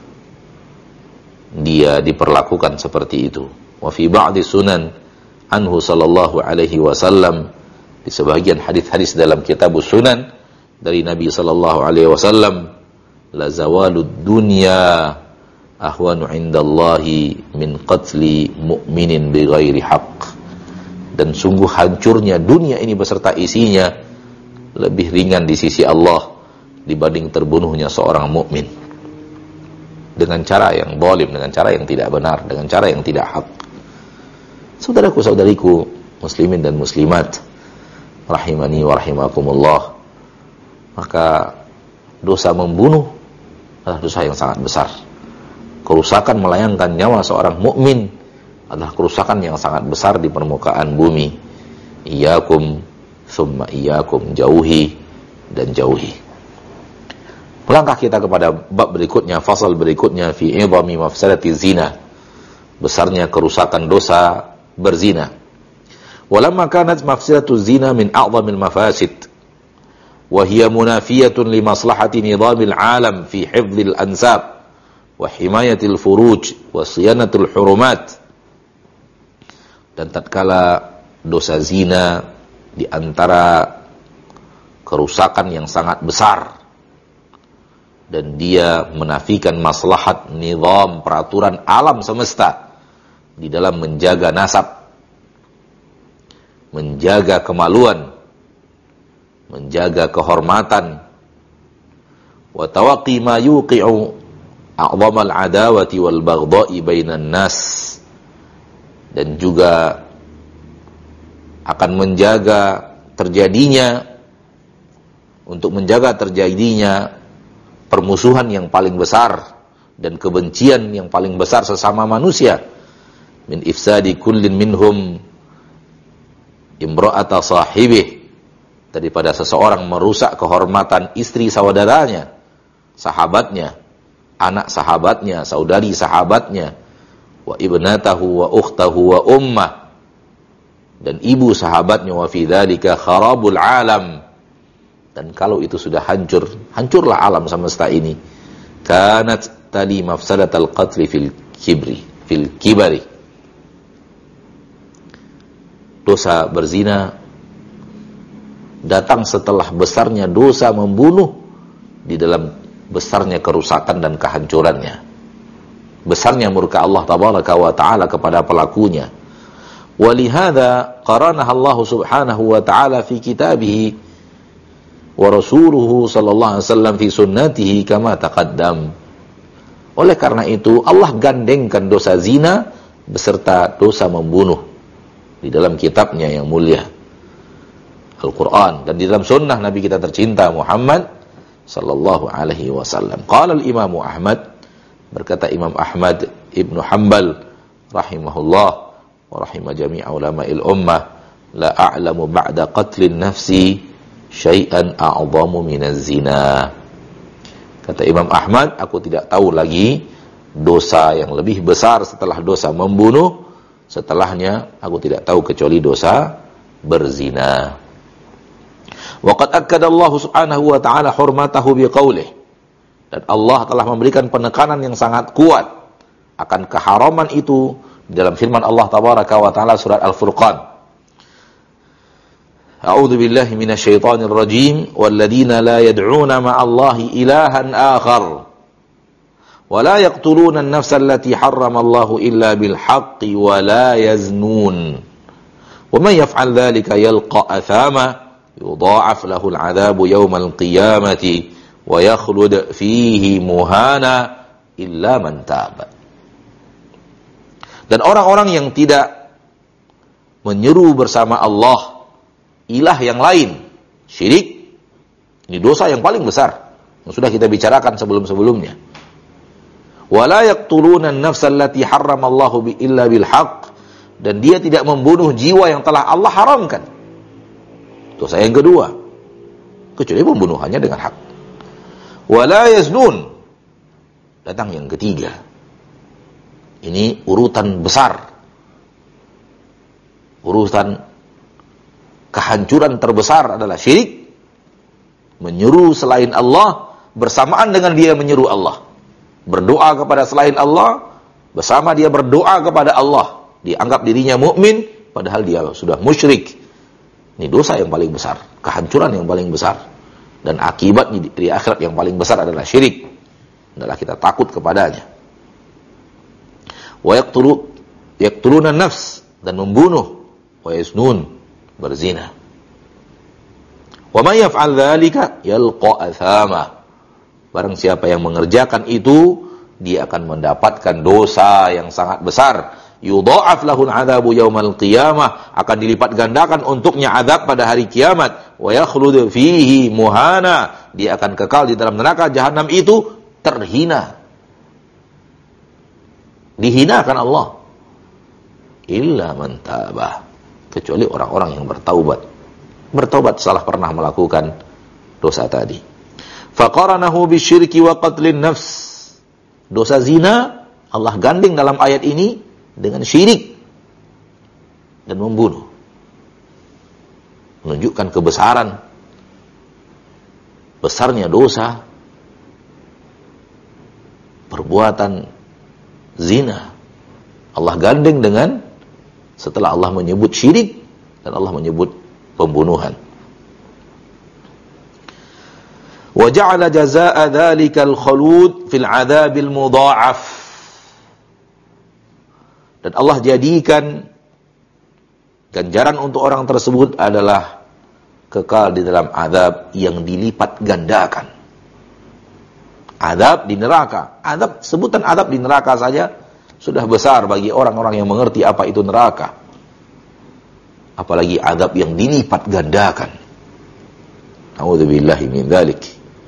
dia diperlakukan seperti itu. Wa fi ba'di sunan anhu sallallahu alaihi wasallam, di sebagian hadis-hadis dalam kitabus sunan dari Nabi sallallahu alaihi wasallam, la zawalud dunya ahwanu 'indallahi min qatli mu'minin bighairi haqq. Dan sungguh hancurnya dunia ini beserta isinya lebih ringan di sisi Allah dibanding terbunuhnya seorang mukmin dengan cara yang zalim, dengan cara yang tidak benar, dengan cara yang tidak hak. Saudaraku-saudariku muslimin dan muslimat rahimani wa rahimakumullah, maka dosa membunuh adalah dosa yang sangat besar. Kerusakan melayangkan nyawa seorang mukmin adalah kerusakan yang sangat besar di permukaan bumi. Iyyakum thumma iyyakum, jauhi dan jauhi. Melangkah kita kepada bab berikutnya, fasal berikutnya, fi idhami mafsadati zina, besarnya kerusakan dosa berzina. Walamma kanat mafsadatu zina min a'dhamil mafasid wa hiya munafiyatun li maslahati nizamil alam fi hifdzil ansab wa himayatil furuj wa siyanatul hurumat. Dan tatkala dosa zina di antara kerusakan yang sangat besar dan dia menafikan maslahat nizam peraturan alam semesta di dalam menjaga nasab, menjaga kemaluan, menjaga kehormatan, wa tawaqqi ma yuqi'u a'dhamal adawati wal baghdha'i bainan nas, dan juga akan menjaga terjadinya, untuk menjaga terjadinya permusuhan yang paling besar dan kebencian yang paling besar sesama manusia, min ifsadi kullin minhum imra'ata sahibih, daripada seseorang merusak kehormatan istri saudaranya, sahabatnya, anak sahabatnya, saudari sahabatnya, wa ibnatahu wa ukhtahu wa ummah, dan ibu sahabatnya, wa fi dzalika kharabul alam, dan kalau itu sudah hancur, hancurlah alam semesta ini. Kanat tali mafsadatal qatli fil kibari. Dosa berzina datang setelah besarnya dosa membunuh, di dalam besarnya kerusakan dan kehancurannya, besarnya murka Allah tabaraka wa ta'ala kepada pelakunya. Walihada qaranaha Allah subhanahu wa ta'ala fi kitabih wa rasuluhu sallallahu alaihi wasallam fi sunnatihi kama taqaddam. Oleh karena itu Allah gandengkan dosa zina beserta dosa membunuh di dalam kitabnya yang mulia Al-Quran, dan di dalam sunnah Nabi kita tercinta Muhammad sallallahu alaihi wasallam. Qala al-Imam Ahmad, berkata Imam Ahmad Ibnu Hanbal rahimahullah wa rahimah jami'a ulama'il ummah, la a'lamu ba'da qatlin nafsi syai'an a'zamu minaz zina. Kata Imam Ahmad, aku tidak tahu lagi dosa yang lebih besar setelah dosa membunuh. Setelahnya aku tidak tahu kecuali dosa berzina. Wa qad akkada Allah subhanahu wa ta'ala hurmatahu biqaulih, dan Allah telah memberikan penekanan yang sangat kuat akan keharaman itu dalam firman Allah tabaraka wa ta'ala surat Al-Furqan, A'udzu billahi minasyaitonir rajim. Walladzina la yad'una ma'allahi ilahan akhar. Wa la yaqtuluna an-nafsa allati harramallahu illa bil haqqi wa la yaznun. Wa man yaf'al dhalika yalqa athama yudha'af lahu al-'adzabu yawmal qiyamati wa yakhlud fihi muhana illa man taba. Dan orang-orang yang tidak menyeru bersama Allah ilah yang lain, syirik, ini dosa yang paling besar yang sudah kita bicarakan sebelum-sebelumnya. Wala yaqtuluna an-nafsa allati harramallahu illa bil haqq, dan dia tidak membunuh jiwa yang telah Allah haramkan. Dosa yang kedua, kecuali pembunuhannya dengan hak. Wala yaznun, datang yang ketiga. Ini urutan besar, urutan kehancuran terbesar adalah syirik, menyeru selain Allah bersamaan dengan dia menyeru Allah, berdoa kepada selain Allah bersama dia berdoa kepada Allah, dianggap dirinya mukmin padahal dia sudah musyrik. Ini dosa yang paling besar, kehancuran yang paling besar, dan akibatnya di akhirat yang paling besar adalah syirik. Adalah kita takut kepadanya. Wa yaqtuluna nafs, dan membunuh, wa yaznun, berzina. Wa may yaf'al dzalika yalqa athama. Barang siapa yang mengerjakan itu, dia akan mendapatkan dosa yang sangat besar. Yudha'af lahu al-'adzabu yaumal qiyamah, akan dilipat gandakan untuknya azab pada hari kiamat. Wa yakhlud fihi muhana, dia akan kekal di dalam neraka jahanam itu terhina. Dihinakan Allah. Illa man tabah, kecuali orang-orang yang bertaubat. Bertaubat setelah pernah melakukan dosa tadi. Faqaranahu bisyirki wa qatlin nafs. Dosa zina Allah gandeng dalam ayat ini dengan syirik dan membunuh. Menunjukkan kebesaran, besarnya dosa perbuatan zina. Allah gandeng dengan, setelah Allah menyebut syirik dan Allah menyebut pembunuhan. Wa ja'ala jazaa'a dzalikal khulud fil 'adzabil mudha'af. Dan Allah jadikan ganjaran untuk orang tersebut adalah kekal di dalam azab yang dilipat gandakan. Azab di neraka. Azab, sebutan azab di neraka saja sudah besar bagi orang-orang yang mengerti apa itu neraka. Apalagi azab yang dilipat gandakan. A'udzubillahi min dzalik.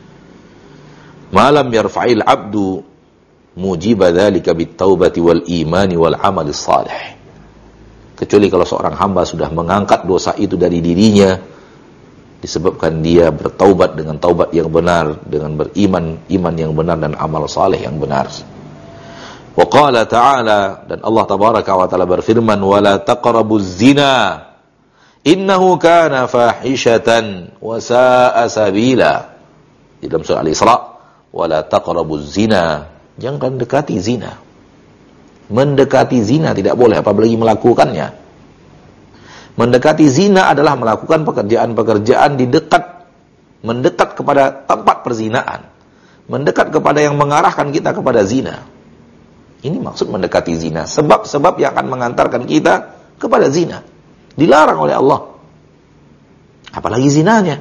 Ma lam yarfa'il 'abdu mujiba dzalika bit-taubati wal imani wal 'amali shalih. Kecuali kalau seorang hamba sudah mengangkat dosa itu dari dirinya disebabkan dia bertaubat dengan taubat yang benar, dengan beriman iman yang benar dan amal saleh yang benar. Wa qala ta'ala, dan Allah tabaraka wa ta'ala berfirman, wala taqrabuz zina innahu kana fahishatan wa sa'a sabila. Di dalam surah Al-Isra, wala taqrabuz zina, jangan dekati zina. Mendekati zina tidak boleh, apalagi melakukannya. Mendekati zina adalah melakukan pekerjaan-pekerjaan di dekat, mendekat kepada tempat perzinaan, mendekat kepada yang mengarahkan kita kepada zina. Ini maksud mendekati zina, sebab-sebab yang akan mengantarkan kita kepada zina. Dilarang oleh Allah. Apalagi zinanya.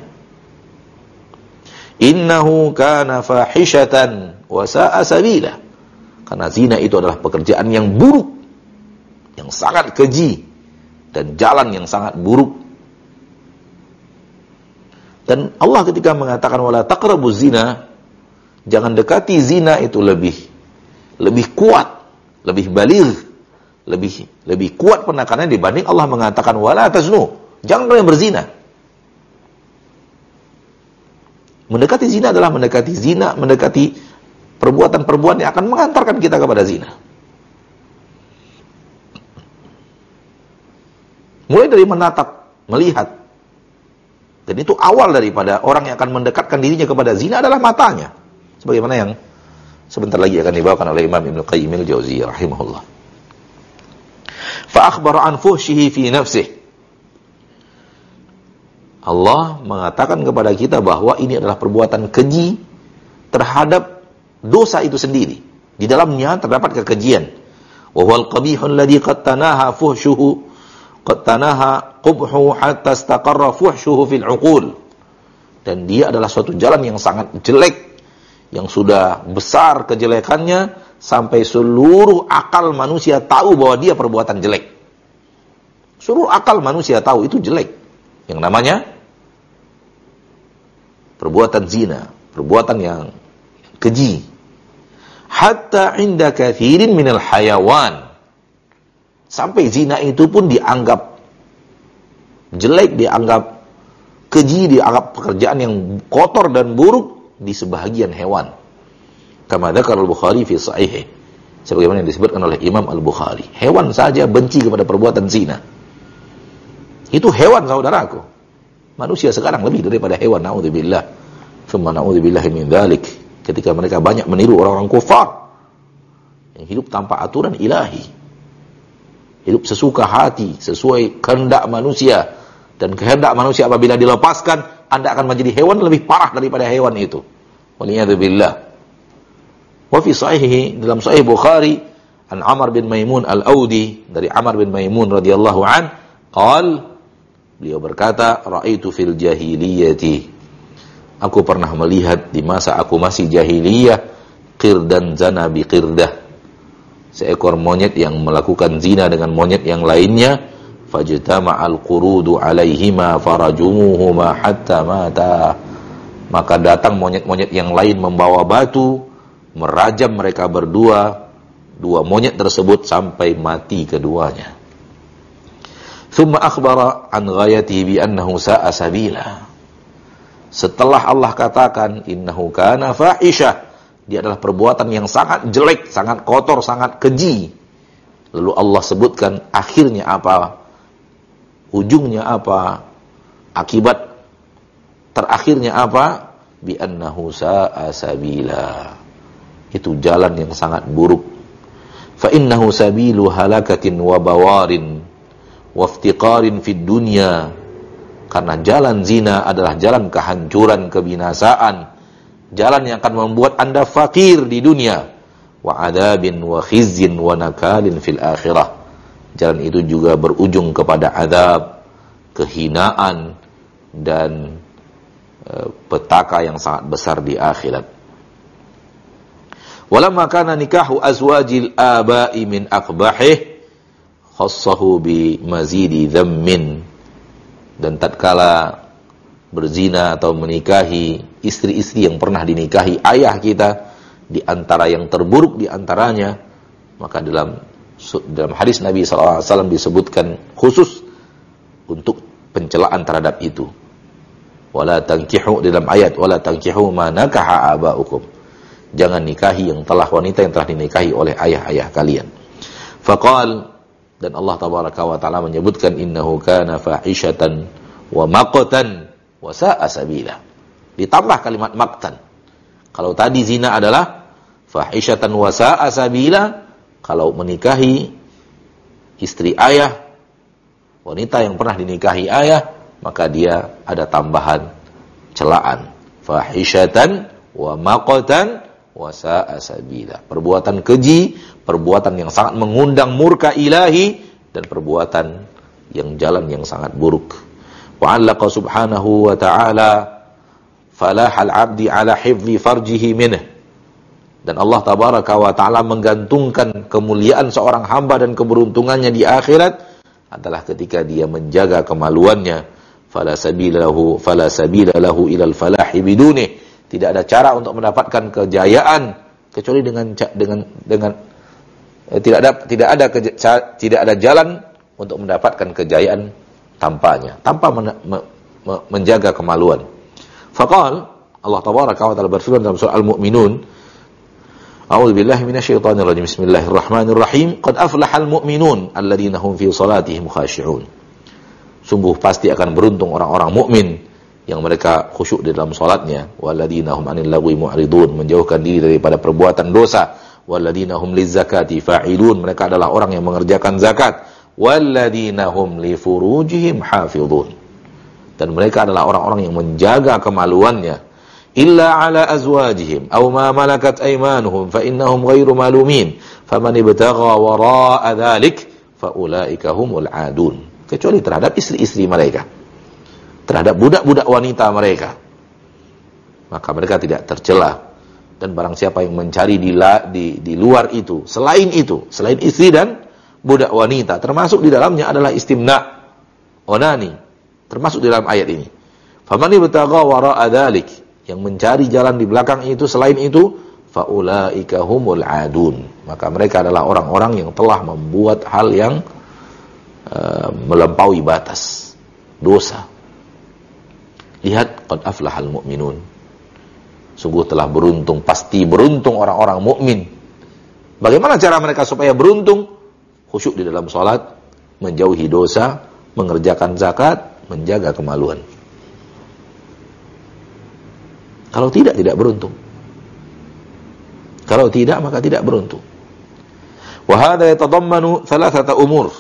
Innahu kana fahishatan wa sa'a sabila. Karena zina itu adalah pekerjaan yang buruk, yang sangat keji, dan jalan yang sangat buruk. Dan Allah ketika mengatakan wala taqrabuz zina, jangan dekati zina, itu lebih kuat, lebih baligh, lebih kuat penekanannya dibanding Allah mengatakan wala taznu, jangan kalian berzina. Mendekati zina adalah mendekati zina, mendekati perbuatan-perbuatan yang akan mengantarkan kita kepada zina. Mulai dari menatap, melihat. Dan itu awal daripada orang yang akan mendekatkan dirinya kepada zina adalah matanya. Sebagaimana yang sebentar lagi akan dibawakan oleh Imam Ibnu Qayyim al-Jauziyah rahimahullah. Fa akhbara an fuhshihi fi nafsihi. Allah mengatakan kepada kita bahwa ini adalah perbuatan keji terhadap dosa itu sendiri. Di dalamnya terdapat kekejian. Wa huwal qabihul ladzi qad tanaha fuhshuhu qad tanaha qubhu hatta istaqarra fuhshuhu fil uqul. Dan dia adalah suatu jalan yang sangat jelek, yang sudah besar kejelekannya sampai seluruh akal manusia tahu bahwa dia perbuatan jelek. Seluruh akal manusia tahu itu jelek. Yang namanya perbuatan zina, perbuatan yang keji. Hatta inda kathirin minal hayawan. Sampai zina itu pun dianggap jelek, dianggap keji, dianggap pekerjaan yang kotor dan buruk di sebahagian hewan. Kama dzakar al-Bukhari fi sahih. Sebagaimana yang disebutkan oleh Imam Al-Bukhari. Hewan saja benci kepada perbuatan zina. Itu hewan, saudaraku. Manusia sekarang lebih daripada hewan, naudzubillah. Tsumma naudzubillahi min dzalik. Ketika mereka banyak meniru orang-orang kufar yang hidup tanpa aturan ilahi. Hidup sesuka hati, sesuai kehendak manusia. Dan kehendak manusia apabila dilepaskan, Anda akan menjadi hewan lebih parah daripada hewan itu. Waliyadzubillah. Wa fi sahihi, dalam sahih Bukhari, an Amr bin Maimun al-Audi, dari Amr bin Maimun radhiyallahu an, beliau berkata, ra'aitu fil jahiliyati, aku pernah melihat di masa aku masih jahiliyah, qirdan zana bi qirdah, seekor monyet yang melakukan zina dengan monyet yang lainnya, fajtama'al qurudu alaihima farajumuhuma hatta mata, maka datang monyet-monyet yang lain membawa batu, merajam mereka berdua, dua monyet tersebut sampai mati keduanya. Thumma akhbara an ghayatihi bi annahu sa'a sabila. Setelah Allah katakan innahu kana fahisyah, dia adalah perbuatan yang sangat jelek, sangat kotor, sangat keji. Lalu Allah sebutkan akhirnya apa? Ujungnya apa? Akibat terakhirnya apa? Bi annahu sa'a sabila. Itu jalan yang sangat buruk. Fa innahu sabilu halakatin wa bawarin waftiqarin fid dunya, karena jalan zina adalah jalan kehancuran, kebinasaan, jalan yang akan membuat Anda fakir di dunia, wa adabin wa khizyin wa nakalin fil akhirah, jalan itu juga berujung kepada adab, kehinaan dan petaka yang sangat besar di akhirat. Walamma kana nikahu azwajil aba'i min aqbahih khassahu bi mazidi dhammin, dan tatkala berzina atau menikahi istri-istri yang pernah dinikahi ayah kita, di antara yang terburuk di antaranya, maka dalam hadis Nabi SAW disebutkan khusus untuk pencelaan terhadap itu. Wala tankihu, dalam ayat wala tankihu ma nakaha aba'ukum, jangan nikahi yang telah wanita yang telah dinikahi oleh ayah-ayah kalian. Faqal, dan Allah tabaraka wa taala menyebutkan innahu kana fahishatan wa maqtan wa sa'a sabila. Ditambah kalimat maqtan. Kalau tadi zina adalah fahishatan wa sa'a sabila, kalau menikahi istri ayah, wanita yang pernah dinikahi ayah, maka dia ada tambahan celaan. Fahishatan wa maqtan wa sa'a sabila. Perbuatan keji, perbuatan yang sangat mengundang murka ilahi, dan perbuatan yang jalan yang sangat buruk. Wa 'allaqa subhanahu wa ta'ala falahal 'abdi 'ala hifdzi farjihi minhu. Dan Allah tabaraka wa ta'ala menggantungkan kemuliaan seorang hamba dan keberuntungannya di akhirat adalah ketika dia menjaga kemaluannya. Fala sabila lahu ilal falahi bidunih. Tidak ada cara untuk mendapatkan kejayaan kecuali dengan tidak ada jalan untuk mendapatkan kejayaan tanpa menjaga kemaluan. Faqal, Allah tabaraka wa taala berfirman dalam surah Al-Mu'minun, A'udzubillahi minasyaitonir rajim. Bismillahirrahmanirrahim. Qad aflahal mu'minun alladzina hum fi salatihim khashi'un. Sungguh pasti akan beruntung orang-orang mukmin yang mereka khusyuk di dalam salatnya. Walladzina hum 'anil lagwi mu'ridun, menjauhkan diri daripada perbuatan dosa. Walladzina hum lizzakati fa'ilun, mereka adalah orang yang mengerjakan zakat. Walladzina hum li furujihim hafizun, dan mereka adalah orang-orang yang menjaga kemaluannya, illa ala azwajihim aw ma malakat aymanuhum fa innahum ghairu malumin faman ibtagha wara'a dzalik fa ulaika humul adun. Kecuali terhadap istri-istri mereka, terhadap budak-budak wanita mereka, maka mereka tidak tercela. Dan barang siapa yang mencari di luar itu, selain istri dan budak wanita, termasuk di dalamnya adalah istimna, onani, termasuk di dalam ayat ini. Faman ibtagha wara'a dzalik, yang mencari jalan di belakang itu, selain itu, faulaika humul adun, maka mereka adalah orang-orang yang telah membuat hal yang melampaui batas, dosa. Lihat, qad aflahal mu'minun, sungguh telah beruntung, pasti beruntung orang-orang mukmin. Bagaimana cara mereka supaya beruntung? Khusyuk di dalam salat, menjauhi dosa, mengerjakan zakat, menjaga kemaluan. Kalau tidak beruntung. Kalau tidak, maka tidak beruntung. Wa hadha yatadammanu thalathata umur.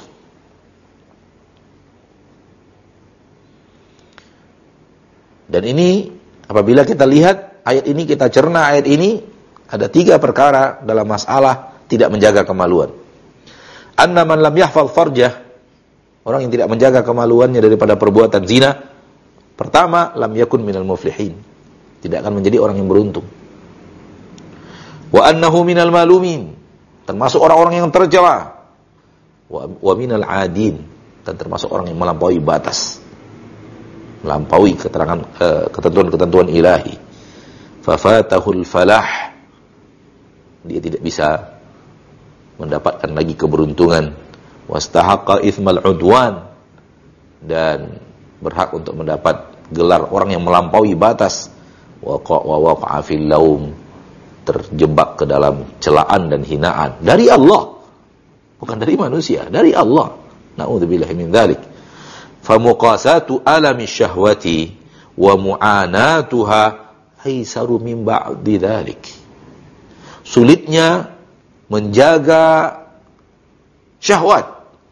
Dan ini apabila kita lihat ayat ini, kita cerna ayat ini, ada 3 perkara dalam masalah tidak menjaga kemaluan. Anna man lam yahfal farjah, orang yang tidak menjaga kemaluannya daripada perbuatan zina, pertama, lam yakun minal muflihin, tidak akan menjadi orang yang beruntung. Wa annahu minal malumin, termasuk orang-orang yang tercela. Wa minal adin, dan termasuk orang yang melampaui batas, melampaui ketentuan-ketentuan ilahi. Fafatahul falah, dia tidak bisa mendapatkan lagi keberuntungan. Wastahaqqa itsmal udwan, dan berhak untuk mendapat gelar orang yang melampaui batas. Wa waqa'a fil laum, terjebak ke dalam celaan dan hinaan dari Allah, bukan dari manusia, dari Allah. Na'udzubillahi min dzalik. Famuqasatu alami syahwati wa mu'anatuha aisaru min ba'di dzalik. Sulitnya menjaga syahwat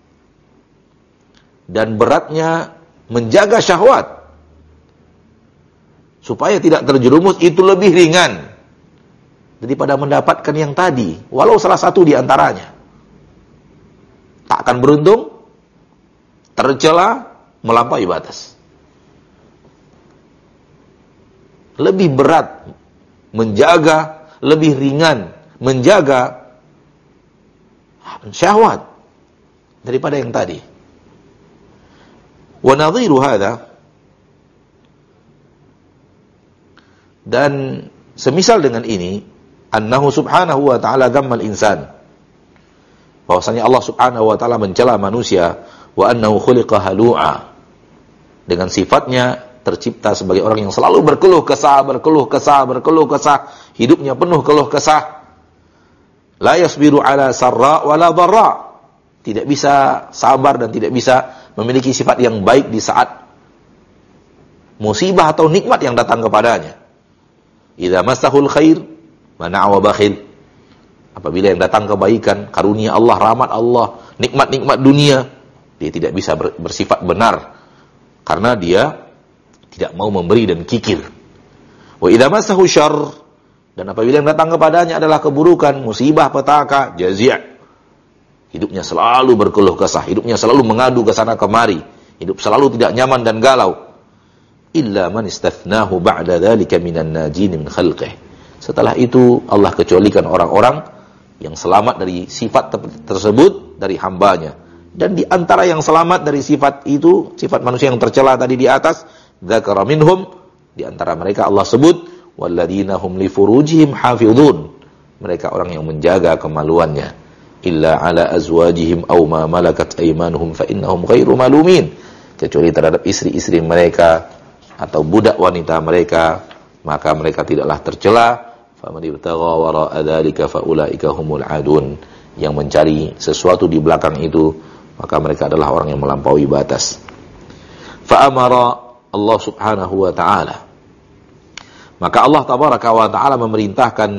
dan beratnya menjaga syahwat supaya tidak terjerumus itu lebih ringan daripada mendapatkan yang tadi, walau salah satu di antaranya. Tak akan beruntung, tercela, melampaui batas. Lebih berat menjaga, lebih ringan menjaga syahwat daripada yang tadi. Wa nadhiru hadha, dan semisal dengan ini, annahu subhanahu wa ta'ala dhammal insan, bahwasanya Allah subhanahu wa ta'ala mencela manusia, wa annahu khuliqa halu'a, dengan sifatnya tercipta sebagai orang yang selalu berkeluh kesah, hidupnya penuh keluh kesah. La yasbiru ala sarra wa la dharra, tidak bisa sabar dan tidak bisa memiliki sifat yang baik di saat musibah atau nikmat yang datang kepadanya. Idza massahul khair mana'a wa bakhil, apabila yang datang kebaikan, karunia Allah, rahmat Allah, nikmat-nikmat dunia, dia tidak bisa bersifat benar karena dia tidak mau memberi dan kikir. Wa idza massahu syarr, dan apabila yang datang kepadanya adalah keburukan, musibah, petaka, jazi', hidupnya selalu berkeluh kesah, hidupnya selalu mengadu ke sana kemari, hidup selalu tidak nyaman dan galau. Illa man istathnahu ba'da dzalika minan najin min khalqihi, setelah itu Allah kecualikan orang-orang yang selamat dari sifat tersebut dari hambanya. Dan di antara yang selamat dari sifat itu, sifat manusia yang tercela tadi di atas, dzakara minhum, di antara mereka Allah sebut, walladzina hum li furujihim hafizun, mereka orang yang menjaga kemaluannya, illa ala azwajihim aw ma malakat aymanuhum fa innahum ghairu malumin, kecuali terhadap istri-istri mereka atau budak wanita mereka, maka mereka tidaklah tercela. Faman ibtagha wara'a dzalika fa ulaika humul adun, yang mencari sesuatu di belakang itu, maka mereka adalah orang yang melampaui batas. Fa amara Allah subhanahu wa ta'ala, maka Allah tabaraka wa ta'ala memerintahkan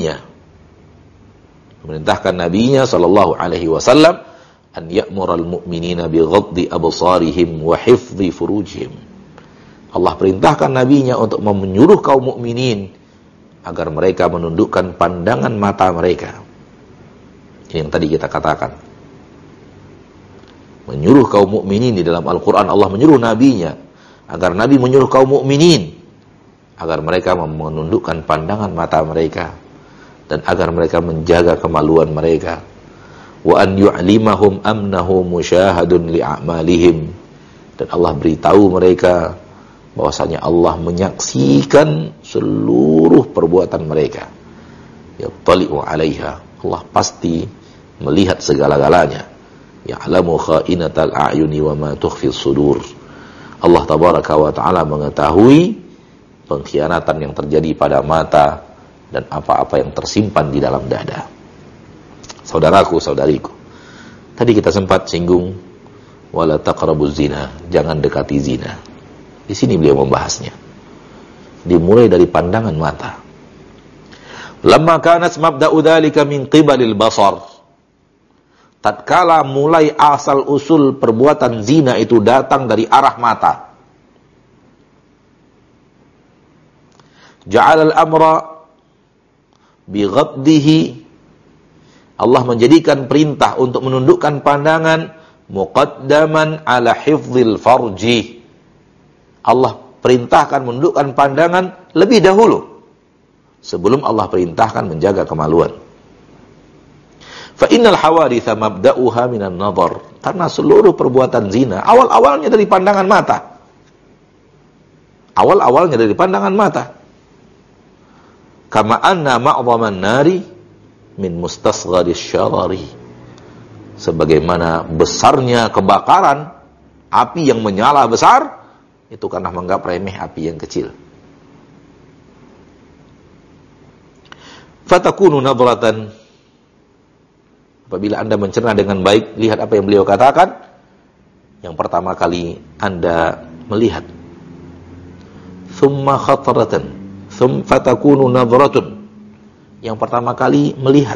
nabinya sallallahu alaihi wasallam an ya'mural mu'minina bi ghaddi absarihim wa hifdhi furujihim, Allah perintahkan nabinya untuk menyuruh kaum mukminin agar mereka menundukkan pandangan mata mereka. Ini yang tadi kita katakan. Menyuruh kaum mukminin di dalam Al-Quran, Allah menyuruh nabinya agar nabi menyuruh kaum mukminin agar mereka menundukkan pandangan mata mereka dan agar mereka menjaga kemaluan mereka. Wa an yu'limahum amnahu musyahadun li'amalihim, dan Allah beritahu mereka bahwasanya Allah menyaksikan seluruh perbuatan mereka. Yattali'u 'alaiha, Allah pasti melihat segala-galanya. Ya'lamu kha'inatal a'yuni wa ma tukhfis sudur. Allah tabaraka wa ta'ala mengetahui pengkhianatan yang terjadi pada mata dan apa-apa yang tersimpan di dalam dada. Saudaraku, saudariku, tadi kita sempat singgung wala taqrabuz zina, jangan dekati zina. Di sini beliau membahasnya. Dimulai dari pandangan mata. Lamma kanat mabda'u dzalika min qibalil basar. Tatkala mulai asal usul perbuatan zina itu datang dari arah mata. Ja'al al-amra bi ghaddihi, Allah menjadikan perintah untuk menundukkan pandangan muqaddaman ala hifdzil farji. Allah perintahkan menundukkan pandangan lebih dahulu sebelum Allah perintahkan menjaga kemaluan. Fa innal hawaditha mabda'uha minan nadhar, karena seluruh perbuatan zina awal-awalnya dari pandangan mata. Awal-awalnya dari pandangan mata. Kama anna ma'dhaman nari min mustasgharis syarari, sebagaimana besarnya kebakaran, api yang menyala besar itu karena menganggap remeh api yang kecil. Fatakunu nadratan, apabila Anda mencerna dengan baik, lihat apa yang beliau katakan. Yang pertama kali Anda melihat, thumma khataratan, fatakunu nadratun, yang pertama kali melihat.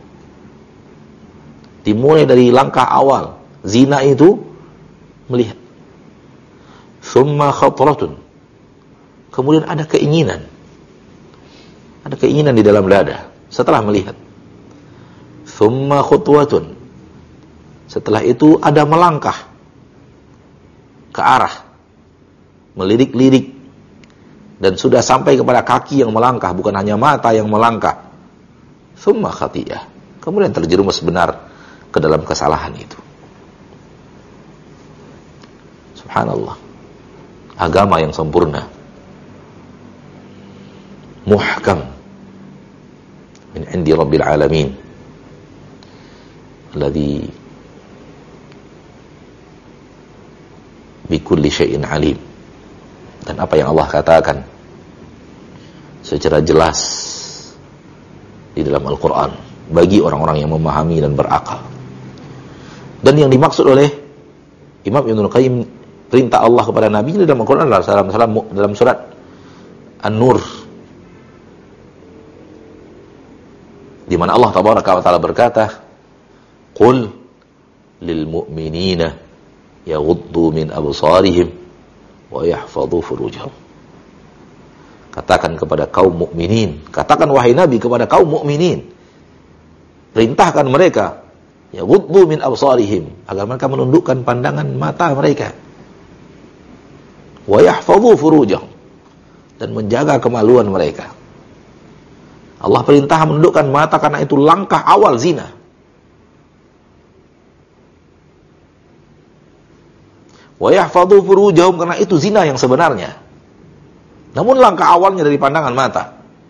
Dimulai dari langkah awal zina itu melihat. Thumma khatratun, kemudian ada keinginan. Ada keinginan di dalam dada setelah melihat. Thumma khutwatun, setelah itu ada melangkah ke arah, melirik-lirik, dan sudah sampai kepada kaki yang melangkah, bukan hanya mata yang melangkah. Thumma khati'ah, kemudian terjerumus benar ke dalam kesalahan itu. Subhanallah, agama yang sempurna, muhkam min indi rabbil alamin, alladhi bikulli syai'in alim. Dan apa yang Allah katakan secara jelas di dalam Al-Quran bagi orang-orang yang memahami dan berakal. Dan yang dimaksud oleh Imam Ibnul Qayyim, perintah Allah kepada Nabi dalam Al-Quran dalam surat An-Nur, di mana Allah tabaraka wa taala berkata, "Qul lil mu'minina yaghuddu min absarihim wa yahfadhu furujahum." Katakan kepada kaum mukminin, katakan wahai Nabi kepada kaum mukminin, perintahkan mereka yaghuddu min absarihim, agar mereka menundukkan pandangan mata mereka, wa yahfadhu furujahum, dan menjaga kemaluan mereka. Allah perintah menundukkan mata karena itu langkah awal zina. Wa yahfadhu furujahum, karena itu zina yang sebenarnya. Namun langkah awalnya dari pandangan mata.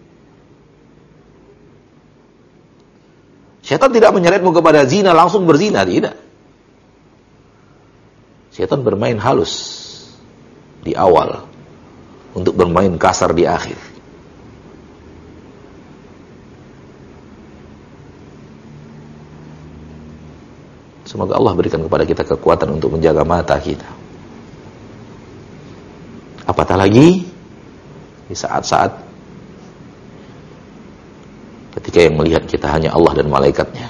Syaitan tidak menyeretmu kepada zina langsung berzina, tidak. Syaitan bermain halus di awal untuk bermain kasar di akhir. Semoga Allah berikan kepada kita kekuatan untuk menjaga mata kita. Apatah lagi di saat-saat ketika yang melihat kita hanya Allah dan malaikatnya.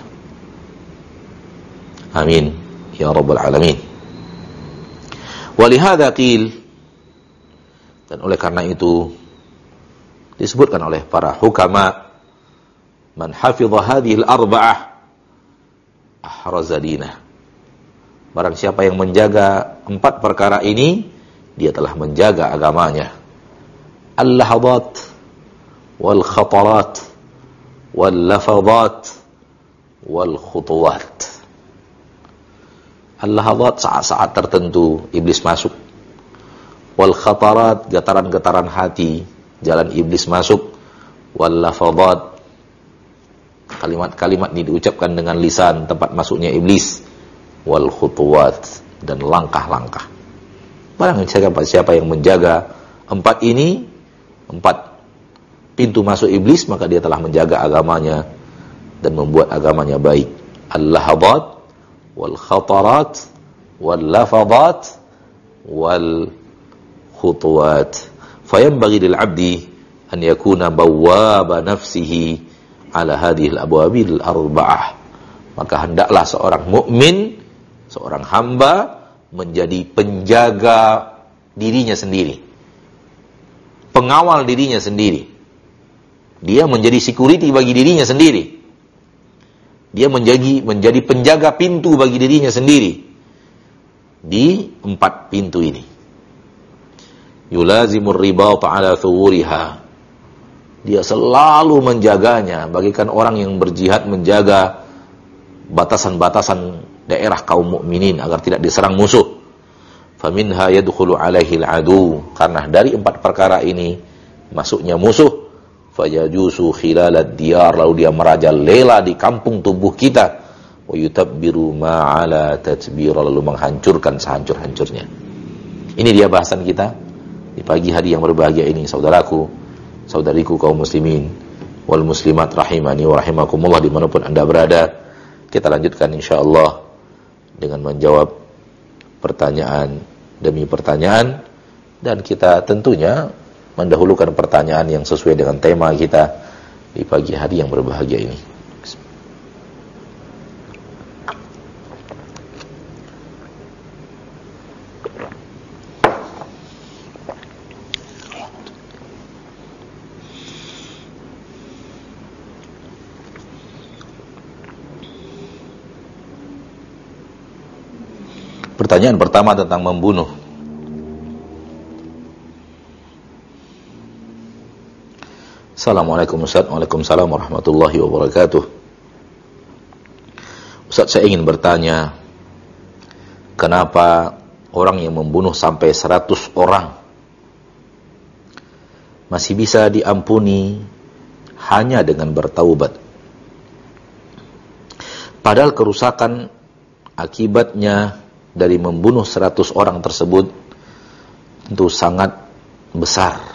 Amin ya rabbal alamin. Walihada qil, Dan oleh karena itu disebutkan oleh para hukama, man hafidha hadhil arba'ah ahraza dinah. Barang siapa yang menjaga 4 perkara ini, dia telah menjaga agamanya. Al-lahadat wal khatarat wal lafadat wal khutuwat. Al-lahadat, saat-saat tertentu iblis masuk. Wal khatarat, getaran-getaran hati, jalan iblis masuk. Wal lafadat, kalimat-kalimat ini diucapkan dengan lisan, tempat masuknya iblis. Wal khutuwat, dan langkah-langkah. Barang siapa yang menjaga 4 ini, 4 pintu masuk iblis, maka dia telah menjaga agamanya dan membuat agamanya baik. Al-lahadat wal khatarat wal lafadat wal khutuwat. Fayanbaghi lil 'abdi an yakuna bawwaba nafsihi ala hadhihi al-abwabil arba'ah. Maka hendaklah seorang mukmin, seorang hamba menjadi penjaga dirinya sendiri, pengawal dirinya sendiri. Dia menjadi security bagi dirinya sendiri. Dia menjadi penjaga pintu bagi dirinya sendiri di 4 pintu ini. Yulazimur ribata ala thuwuriha. Dia selalu menjaganya, bagaikan orang yang berjihad menjaga batasan-batasan daerah kaum mukminin agar tidak diserang musuh. Faminha yadkhulu alaihi al-adu, karena dari 4 perkara ini masuknya musuh. Fayajusu khilalad diyar, lalu dia merajalela di kampung tubuh kita. Wa yutabbiru ma ala tatbir, lalu menghancurkan sehancur-hancurnya. Ini dia bahasan kita di pagi hari yang berbahagia ini, saudaraku, saudariku kaum muslimin wal muslimat rahimani wa rahimakumullah dimanapun Anda berada. Kita lanjutkan insyaallah dengan menjawab pertanyaan demi pertanyaan, dan kita tentunya mendahulukan pertanyaan yang sesuai dengan tema kita di pagi hari yang berbahagia ini. Pertanyaan pertama tentang membunuh. Assalamualaikum Ustaz. Waalaikumsalam warahmatullahi wabarakatuh. Ustaz, saya ingin bertanya, kenapa orang yang membunuh sampai 100 orang masih bisa diampuni hanya dengan bertaubat? Padahal kerusakan akibatnya dari membunuh 100 orang tersebut tentu sangat besar.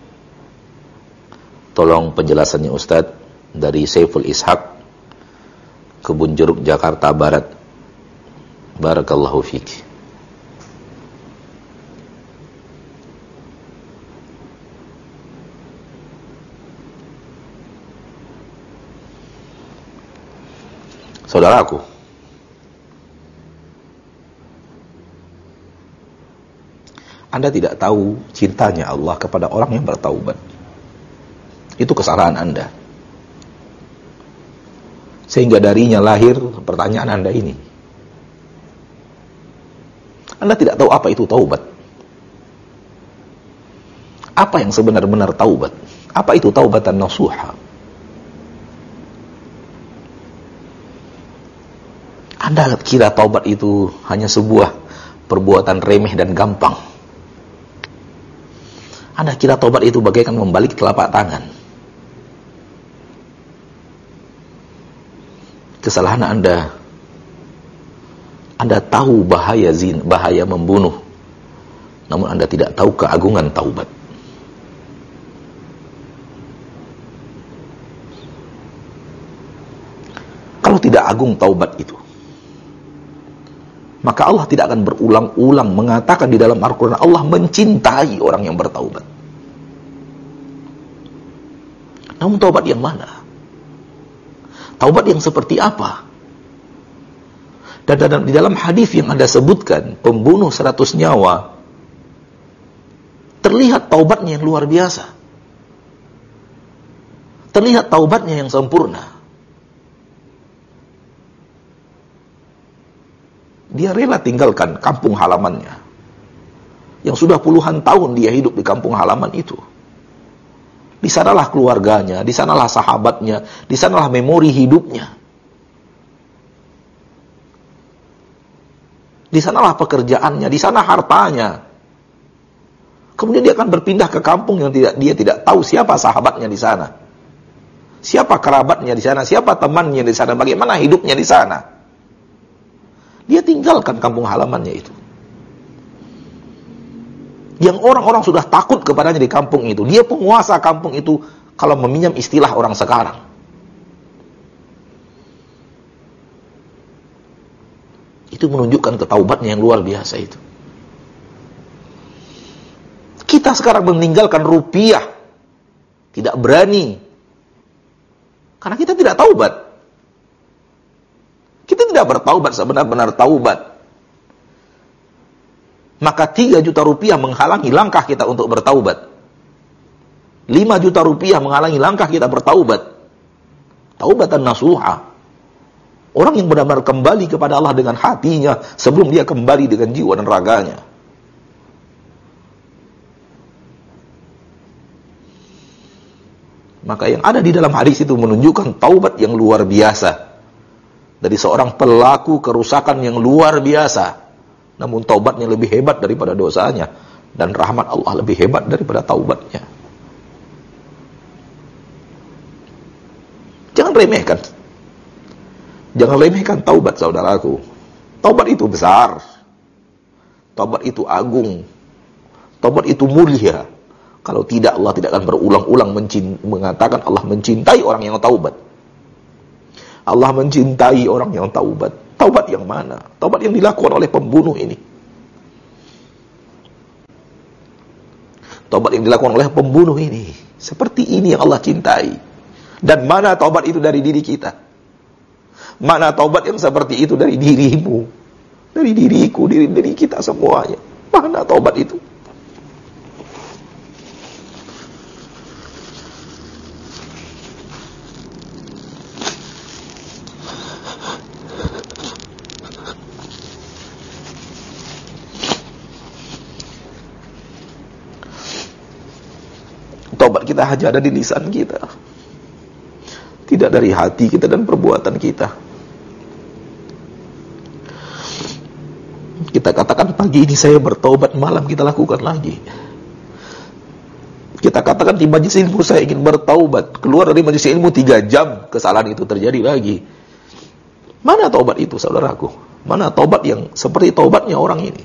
Tolong penjelasannya Ustadz, dari Saiful Ishaq, Kebun Jeruk, Jakarta Barat. Barakallahu fiik. Saudaraku, Anda tidak tahu cintanya Allah kepada orang yang bertaubat. Itu kesalahan Anda. Sehingga darinya lahir pertanyaan Anda ini. Anda tidak tahu apa itu taubat. Apa yang sebenar-benar taubat? Apa itu taubatan nasuha? Anda kira taubat itu hanya sebuah perbuatan remeh dan gampang. Anda kira taubat itu bagaikan membalik telapak tangan. Kesalahan Anda tahu bahaya zina, bahaya membunuh, namun Anda tidak tahu keagungan taubat. Kalau tidak agung taubat itu, maka Allah tidak akan berulang-ulang mengatakan di dalam Al-Quran, Allah mencintai orang yang bertaubat. Namun taubat yang mana? Taubat yang seperti apa? Dan di dalam hadis yang Anda sebutkan, pembunuh 100 nyawa terlihat taubatnya yang luar biasa. Terlihat taubatnya yang sempurna. Dia rela tinggalkan kampung halamannya. Yang sudah puluhan tahun dia hidup di kampung halaman itu. Di sanalah keluarganya, di sanalah sahabatnya, di sanalah memori hidupnya. Di sanalah pekerjaannya, di sana hartanya. Kemudian dia akan berpindah ke kampung yang dia tidak tahu siapa sahabatnya di sana. Siapa kerabatnya di sana, siapa temannya di sana, bagaimana hidupnya di sana. Dia tinggalkan kampung halamannya itu. Yang orang-orang sudah takut kepadanya di kampung itu. Dia penguasa kampung itu, kalau meminjam istilah orang sekarang. Itu menunjukkan ketaubatnya yang luar biasa itu. Kita sekarang meninggalkan rupiah. Tidak berani. Karena kita tidak taubat. Kita tidak bertaubat sebenar-benar taubat. Maka 3 juta rupiah menghalangi langkah kita untuk bertaubat. 5 juta rupiah menghalangi langkah kita bertaubat. Taubatan nasuha. Orang yang benar-benar kembali kepada Allah dengan hatinya sebelum dia kembali dengan jiwa dan raganya. Maka yang ada di dalam hadis itu menunjukkan taubat yang luar biasa. Dari seorang pelaku kerusakan yang luar biasa. Namun taubatnya lebih hebat daripada dosanya. Dan rahmat Allah lebih hebat daripada taubatnya. Jangan remehkan. Jangan remehkan taubat, saudaraku. Taubat itu besar. Taubat itu agung. Taubat itu mulia. Kalau tidak, Allah tidak akan berulang-ulang mengatakan Allah mencintai orang yang taubat. Allah mencintai orang yang taubat. Taubat yang mana? Taubat yang dilakukan oleh pembunuh ini. Taubat yang dilakukan oleh pembunuh ini. Seperti ini yang Allah cintai. Dan mana taubat itu dari diri kita? Mana taubat yang seperti itu dari dirimu? Dari diriku, diri kita semuanya. Mana taubat itu? Taubat kita hanya ada di lisan kita. Tidak dari hati kita dan perbuatan kita. Kita katakan pagi ini saya bertaubat, malam kita lakukan lagi. Kita katakan di majelis ilmu saya ingin bertaubat, keluar dari majelis ilmu 3 jam, kesalahan itu terjadi lagi. Mana taubat itu, saudaraku? Mana taubat yang seperti taubatnya orang ini?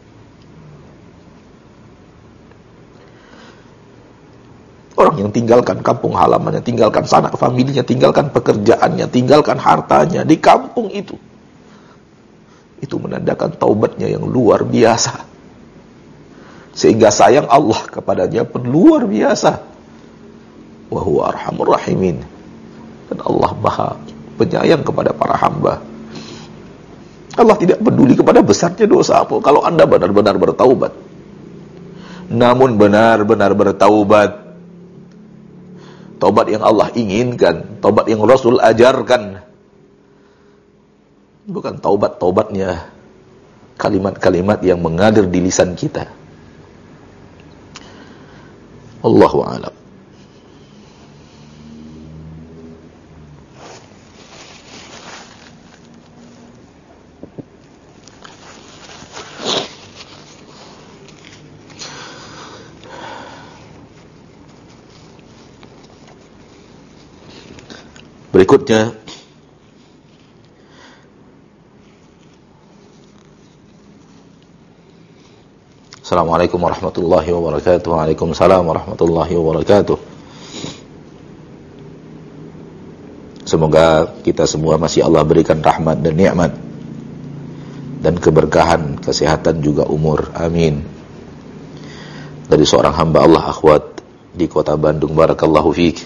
Orang yang tinggalkan kampung halamannya, tinggalkan sanak familinya, tinggalkan pekerjaannya, tinggalkan hartanya di kampung itu. Itu menandakan taubatnya yang luar biasa. Sehingga sayang Allah kepadanya pun luar biasa. Wa huwa arhamur rahimin. Dan Allah Maha penyayang kepada para hamba. Allah tidak peduli kepada besarnya dosa apa kalau Anda benar-benar bertaubat. Namun benar-benar bertaubat. Taubat yang Allah inginkan, taubat yang Rasul ajarkan. Bukan taubatnya kalimat-kalimat yang mengalir di lisan kita. Allahu a'lam. Berikutnya, Assalamualaikum warahmatullahi wabarakatuh. Waalaikumsalam warahmatullahi wabarakatuh. Semoga kita semua masih Allah berikan rahmat dan nikmat dan keberkahan, kesehatan juga umur. Amin. Dari seorang hamba Allah, akhwat di kota Bandung, barakallahu fiik.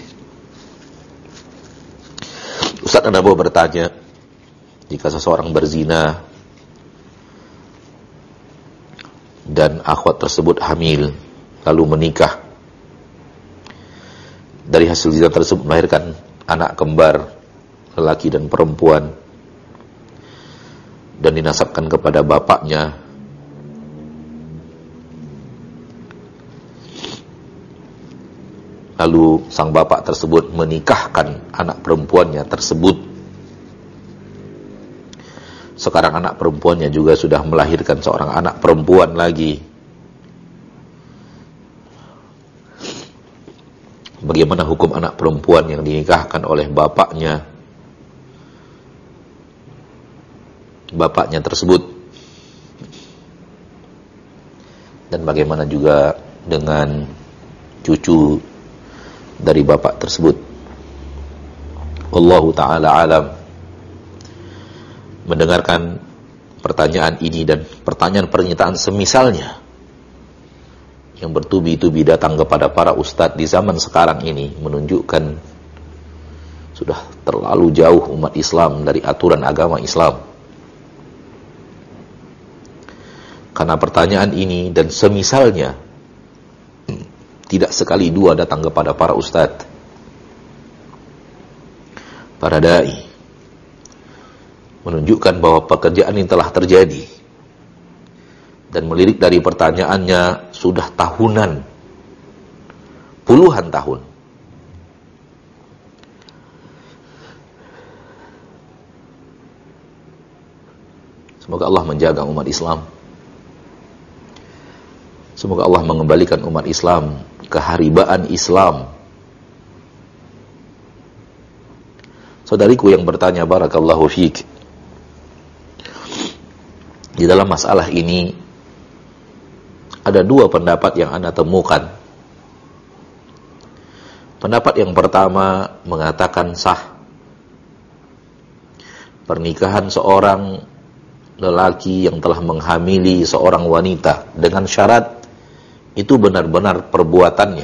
Ustaz, Anda mau bertanya, jika seseorang berzina dan akhwat tersebut hamil lalu menikah. Dari hasil zina tersebut melahirkan anak kembar, lelaki dan perempuan, dan dinasabkan kepada bapaknya. Lalu sang bapak tersebut menikahkan anak perempuannya tersebut. Sekarang anak perempuannya juga sudah melahirkan seorang anak perempuan lagi. Bagaimana hukum anak perempuan yang dinikahkan oleh bapaknya tersebut? Dan bagaimana juga dengan cucu dari bapak tersebut? Wallahu ta'ala alam. Mendengarkan pertanyaan ini dan pertanyaan-pernyataan semisalnya yang bertubi-tubi datang kepada para ustadz di zaman sekarang ini menunjukkan sudah terlalu jauh umat Islam dari aturan agama Islam. Karena pertanyaan ini dan semisalnya tidak sekali dua datang kepada para ustadz, para dai, menunjukkan bahwa pekerjaan ini telah terjadi. Dan melirik dari pertanyaannya sudah tahunan, puluhan tahun. Semoga Allah menjaga umat Islam. Semoga Allah mengembalikan umat Islam keharibaan Islam. Saudariku yang bertanya, barakallahu fiik, di dalam masalah ini ada dua pendapat yang Anda temukan. Pendapat yang pertama mengatakan sah pernikahan seorang lelaki yang telah menghamili seorang wanita dengan syarat itu benar-benar perbuatannya.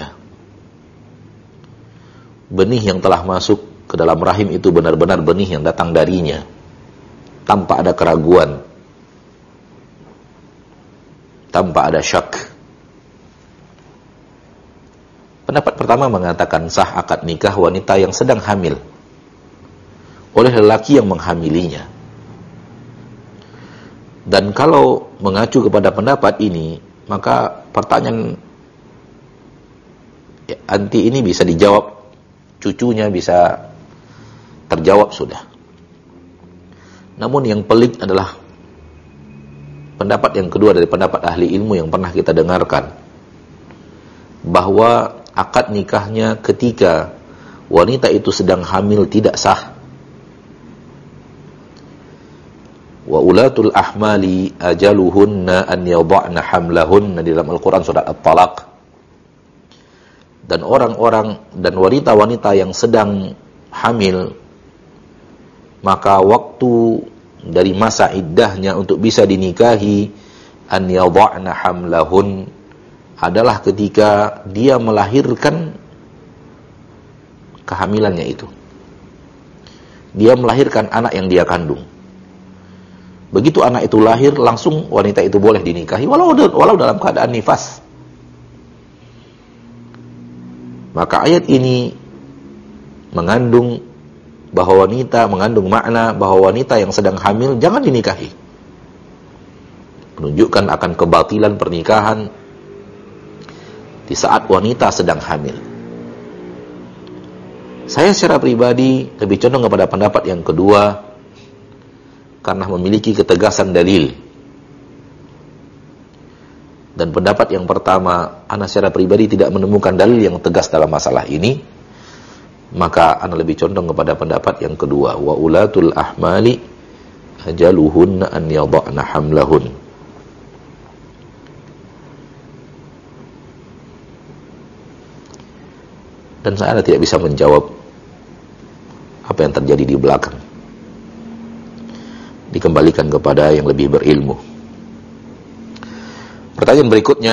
Benih yang telah masuk ke dalam rahim itu benar-benar benih yang datang darinya, tanpa ada keraguan, tanpa ada syak. Pendapat pertama mengatakan sah akad nikah wanita yang sedang hamil oleh lelaki yang menghamilinya. Dan kalau mengacu kepada pendapat ini, maka pertanyaan anti ini bisa dijawab, cucunya bisa terjawab sudah. Namun yang pelik adalah pendapat yang kedua dari pendapat ahli ilmu yang pernah kita dengarkan, bahwa akad nikahnya ketika wanita itu sedang hamil tidak sah. Wa ulatul ahmali ajaluhunna an yadha'na hamlahunna di dalam Al-Quran surat At-Talaq. Dan orang-orang dan wanita-wanita yang sedang hamil, maka waktu dari masa iddahnya untuk bisa dinikahi an yadha'na hamlahun adalah ketika dia melahirkan kehamilannya itu. Dia melahirkan anak yang dia kandung. Begitu anak itu lahir, langsung wanita itu boleh dinikahi walau dalam keadaan nifas. Maka ayat ini mengandung makna bahwa wanita yang sedang hamil jangan dinikahi. Menunjukkan akan kebatilan pernikahan di saat wanita sedang hamil. Saya secara pribadi lebih condong kepada pendapat yang kedua karena memiliki ketegasan dalil. Dan pendapat yang pertama, ana secara pribadi tidak menemukan dalil yang tegas dalam masalah ini, maka ana lebih condong kepada pendapat yang kedua, wa ulatul ahmali ajaluhunna an yadha'na hamlahun. Dan saya tidak bisa menjawab apa yang terjadi di belakang. Dikembalikan kepada yang lebih berilmu. Pertanyaan berikutnya,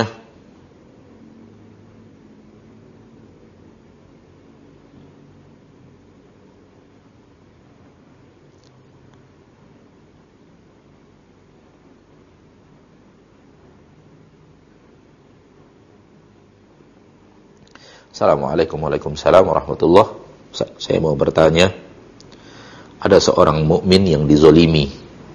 Assalamualaikum warahmatullahi wabarakatuh. Saya mau bertanya, ada seorang mukmin yang dizolimi,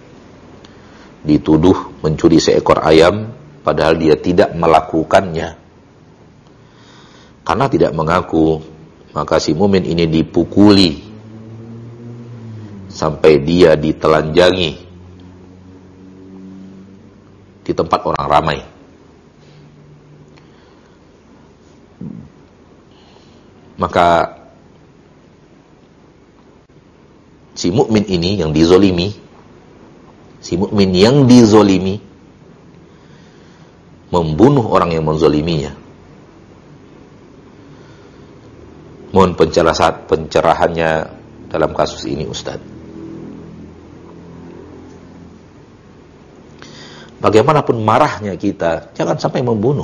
dituduh mencuri seekor ayam, padahal dia tidak melakukannya. Karena tidak mengaku, maka si mukmin ini dipukuli sampai dia ditelanjangi di tempat orang ramai. Maka si mukmin ini yang dizolimi, membunuh orang yang menzoliminya. Mohon pencerahannya dalam kasus ini, Ustaz. Bagaimanapun marahnya kita, jangan sampai membunuh.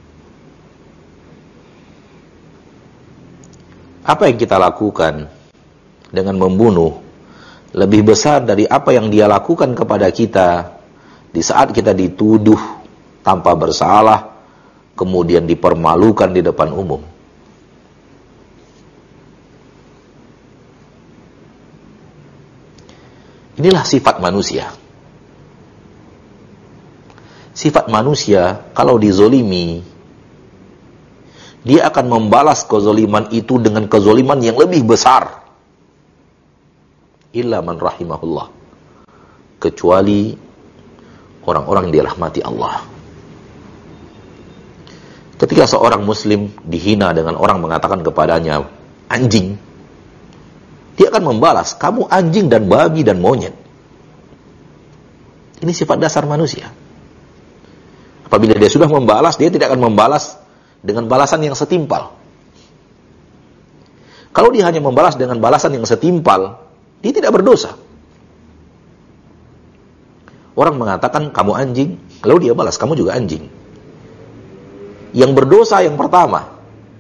Apa yang kita lakukan dengan membunuh lebih besar dari apa yang dia lakukan kepada kita di saat kita dituduh tanpa bersalah, kemudian dipermalukan di depan umum. Inilah sifat manusia. Sifat manusia kalau dizolimi, dia akan membalas kezoliman itu dengan kezoliman yang lebih besar. Illa man rahimahullah. Kecuali orang-orang yang dirahmati Allah. Ketika seorang muslim dihina dengan orang mengatakan kepadanya anjing, dia akan membalas, kamu anjing dan babi dan monyet. Ini sifat dasar manusia. Apabila dia sudah membalas, dia tidak akan membalas dengan balasan yang setimpal. Kalau dia hanya membalas dengan balasan yang setimpal, dia tidak berdosa. Orang mengatakan kamu anjing, lalu dia balas kamu juga anjing. Yang berdosa yang pertama,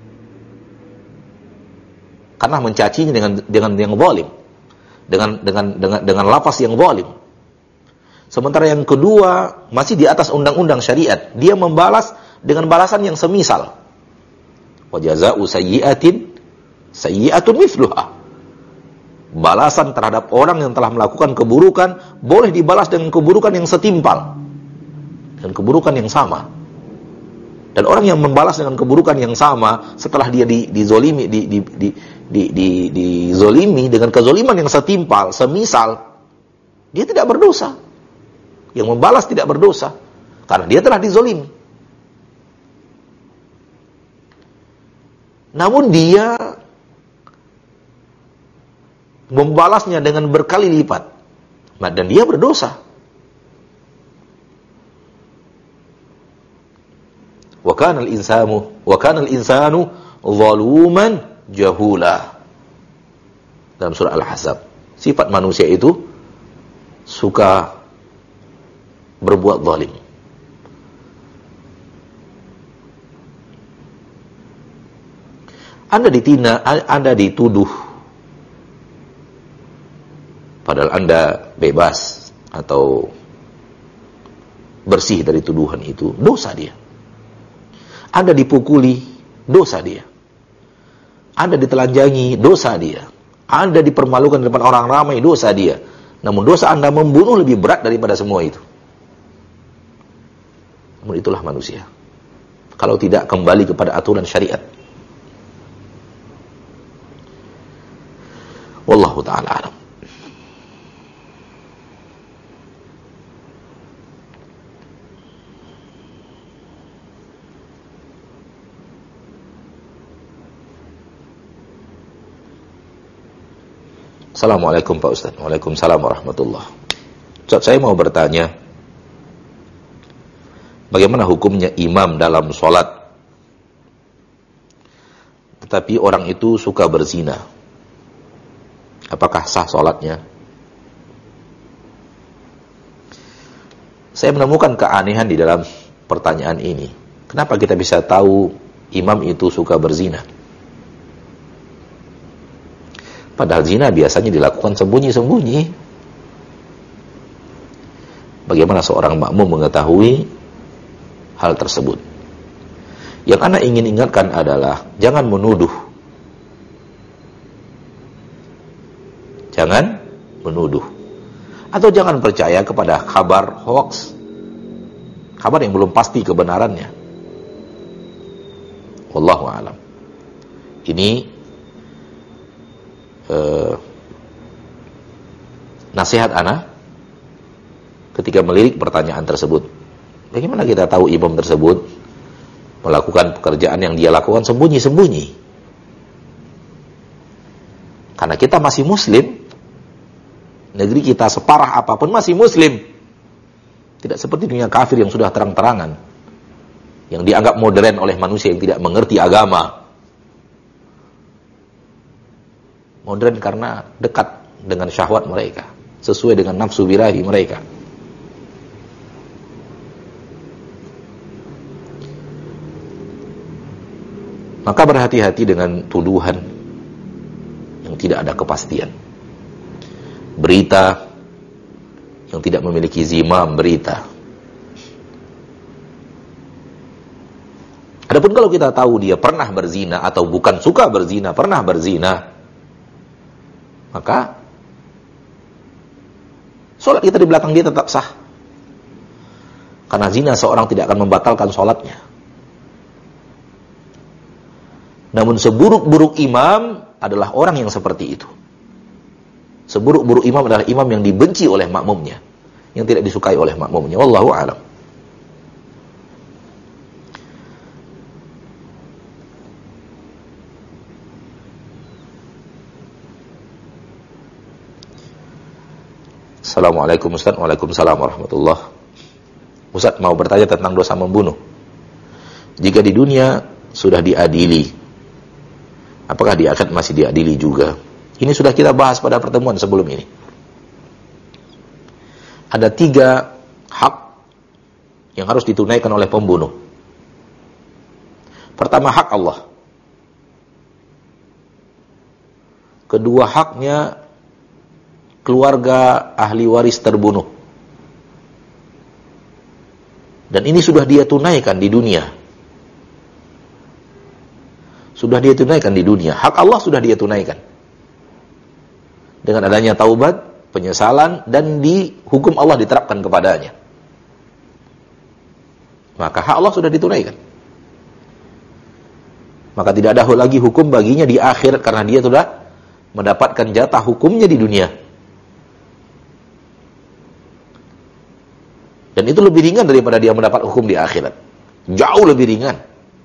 karena mencacinya dengan yang zalim, dengan lafaz yang zalim. Sementara yang kedua masih di atas undang-undang syariat, dia membalas dengan balasan yang semisal. Wa jazaa'u sayyi'atin sayyi'atun mithluha. Balasan terhadap orang yang telah melakukan keburukan boleh dibalas dengan keburukan yang setimpal, dengan keburukan yang sama. Dan orang yang membalas dengan keburukan yang sama setelah dia dizolimi, dizolimi dengan kezoliman yang setimpal, semisal, dia tidak berdosa. Yang membalas tidak berdosa karena dia telah dizolimi. Namun dia membalasnya dengan berkali lipat, dan dia berdosa. Wa kana al-insanu zaluman jahula. Dalam surah Al-Ahzab, sifat manusia itu suka berbuat zalim. Anda dituduh, padahal Anda bebas atau bersih dari tuduhan itu, dosa dia. Anda dipukuli, dosa dia. Anda ditelanjangi, dosa dia. Anda dipermalukan di depan orang ramai, dosa dia. Namun dosa Anda membunuh lebih berat daripada semua itu. Namun itulah manusia. Kalau tidak kembali kepada aturan syariat. Wallahu ta'ala alam. Assalamualaikum Pak Ustaz. Waalaikumsalam warahmatullah. Ustaz, saya mau bertanya, bagaimana hukumnya imam dalam sholat, tetapi orang itu suka berzina? Apakah sah sholatnya? Saya menemukan keanehan di dalam pertanyaan ini. Kenapa kita bisa tahu imam itu suka berzina? Padahal zina biasanya dilakukan sembunyi-sembunyi. Bagaimana seorang makmum mengetahui hal tersebut? Yang ana ingin ingatkan adalah jangan menuduh. Jangan menuduh. Atau jangan percaya kepada kabar hoax. Kabar yang belum pasti kebenarannya. Wallahu a'lam. Ini nasihat ana ketika melirik pertanyaan tersebut. Bagaimana kita tahu imam tersebut melakukan pekerjaan yang dia lakukan sembunyi-sembunyi? Karena kita masih muslim, negeri kita separah apapun masih muslim. Tidak seperti dunia kafir yang sudah terang-terangan, yang dianggap modern oleh manusia yang tidak mengerti agama. Modern karena dekat dengan syahwat mereka, sesuai dengan nafsu birahi mereka. Maka berhati-hati dengan tuduhan yang tidak ada kepastian. Berita yang tidak memiliki zimam berita. Adapun kalau kita tahu dia pernah berzina atau bukan suka berzina, pernah berzina, maka sholat kita di belakang dia tetap sah. Karena zina seorang tidak akan membatalkan sholatnya. Namun seburuk-buruk imam adalah orang yang seperti itu. Seburuk-buruk imam adalah imam yang dibenci oleh makmumnya, yang tidak disukai oleh makmumnya. Wallahu a'lam. Assalamualaikum Ustaz. Waalaikumsalam warahmatullah. Ustaz mau bertanya tentang dosa membunuh. Jika di dunia sudah diadili, apakah di akhirat masih diadili juga? Ini sudah kita bahas pada pertemuan sebelum ini. Ada 3 hak yang harus ditunaikan oleh pembunuh. Pertama, hak Allah. Kedua, haknya keluarga ahli waris terbunuh. Dan ini sudah dia tunaikan di dunia. Sudah dia tunaikan di dunia. Hak Allah sudah dia tunaikan. Dengan adanya taubat, penyesalan, dan hukum Allah diterapkan kepadanya. Maka hak Allah sudah ditunaikan. Maka tidak ada lagi hukum baginya di akhirat karena dia sudah mendapatkan jatah hukumnya di dunia. Dan itu lebih ringan daripada dia mendapat hukum di akhirat. Jauh lebih ringan.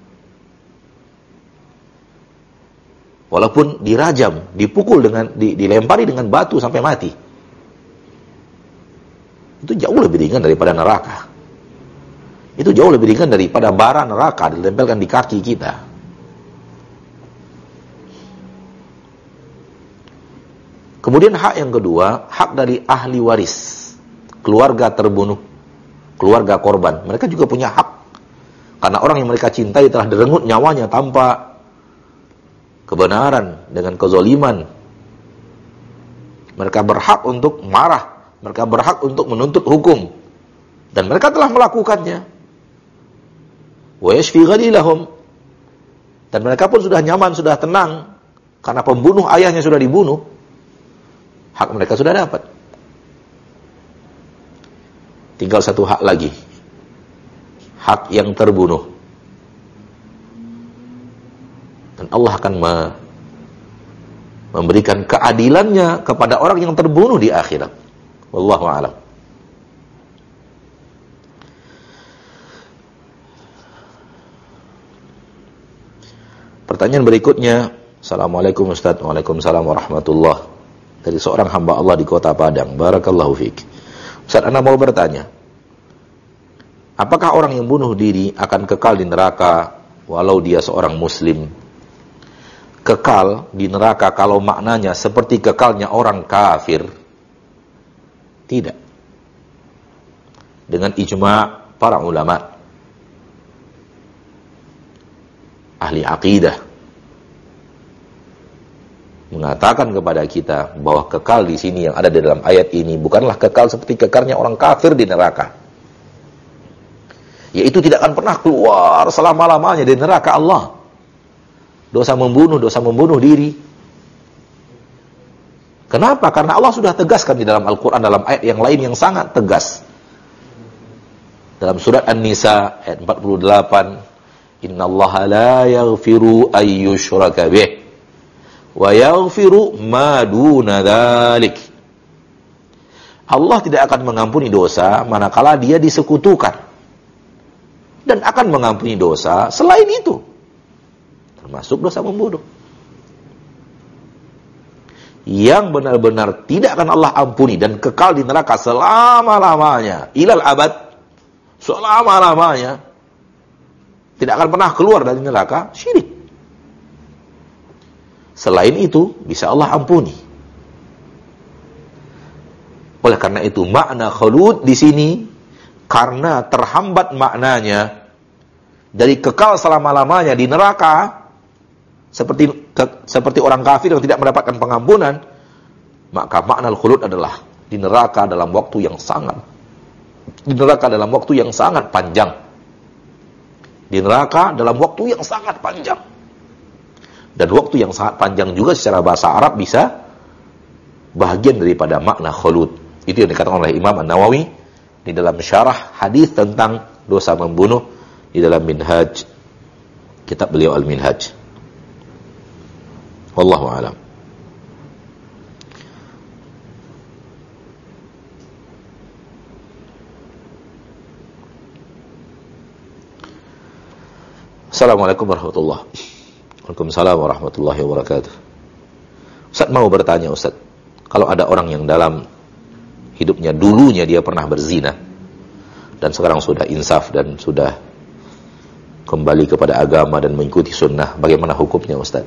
Walaupun dirajam, dipukul dilempari dengan batu sampai mati. Itu jauh lebih ringan daripada neraka. Itu jauh lebih ringan daripada bara neraka ditempelkan di kaki kita. Kemudian hak yang kedua, hak dari ahli waris, keluarga terbunuh, keluarga korban. Mereka juga punya hak. Karena orang yang mereka cintai telah direnggut nyawanya tanpa kebenaran, dengan kezaliman. Mereka berhak untuk marah. Mereka berhak untuk menuntut hukum. Dan mereka telah melakukannya. Wa yashfi ghalilahum. Dan mereka pun sudah nyaman, sudah tenang. Karena pembunuh ayahnya sudah dibunuh. Hak mereka sudah dapat. Tinggal satu hak lagi. Hak yang terbunuh. Dan Allah akan memberikan keadilannya kepada orang yang terbunuh di akhirat. Wallahu a'lam. Pertanyaan berikutnya. Assalamualaikum Ustaz. Waalaikumsalam warahmatullah. Dari seorang hamba Allah di kota Padang. Barakallahu fiik. Ustaz, ana mau bertanya. Apakah orang yang bunuh diri akan kekal di neraka walau dia seorang muslim? Kekal di neraka kalau maknanya seperti kekalnya orang kafir? Tidak. Dengan ijma' para ulama ahli akidah mengatakan kepada kita bahwa kekal di sini yang ada di dalam ayat ini bukanlah kekal seperti kekalnya orang kafir di neraka. yaitu tidak akan pernah keluar selama-lamanya dari neraka Allah. Dosa membunuh diri. Kenapa? Karena Allah sudah tegaskan di dalam Al-Quran, dalam ayat yang lain yang sangat tegas. Dalam surat An-Nisa ayat 48, Innallaha la yaghfiru ayyushraka bih wa yaghfiru ma duna dzalik. Allah tidak akan mengampuni dosa manakala dia disekutukan, dan akan mengampuni dosa selain itu, termasuk dosa membunuh. Yang benar-benar tidak akan Allah ampuni dan kekal di neraka selama-lamanya, ilal abad, selama-lamanya, tidak akan pernah keluar dari neraka, syirik. Selain itu bisa Allah ampuni. Oleh karena itu makna khulud di sini, karena terhambat maknanya dari kekal selama-lamanya di neraka, seperti orang kafir yang tidak mendapatkan pengampunan, maka makna khulud adalah di neraka dalam waktu yang sangat panjang. Di neraka dalam waktu yang sangat panjang. Dan waktu yang sangat panjang juga secara bahasa Arab bisa bahagian daripada makna khulud. Itu yang dikatakan oleh Imam An-Nawawi di dalam syarah hadis tentang dosa membunuh di dalam Minhaj, kitab beliau Al-Minhaj. Wallahu a'lam. Assalamualaikum warahmatullahi wabarakatuh. Waalaikumsalam warahmatullahi wabarakatuh. Ustaz mau bertanya, Ustaz, kalau ada orang yang dalam hidupnya dulunya dia pernah berzina dan sekarang sudah insaf dan sudah kembali kepada agama dan mengikuti sunnah, bagaimana hukumnya, Ustaz?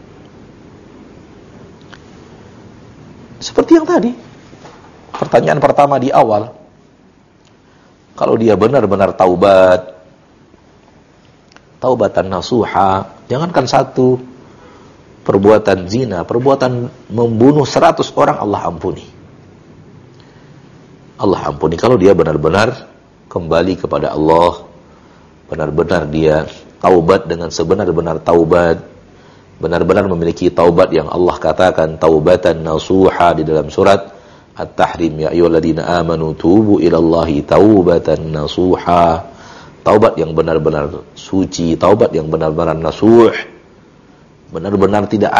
Seperti yang tadi, pertanyaan pertama di awal, kalau dia benar-benar taubatan nasuha, jangankan satu perbuatan zina, perbuatan membunuh 100 orang Allah ampuni. Allah ampuni kalau dia benar-benar kembali kepada Allah, benar-benar dia taubat dengan sebenar-benar taubat, benar-benar memiliki taubat yang Allah katakan taubatan nasuha di dalam surat At-Tahrim, ya ayyuhalladzina amanu tubu ilallahi taubatan nasuha. Taubat yang benar-benar suci, taubat yang benar-benar nasuh, benar-benar tidak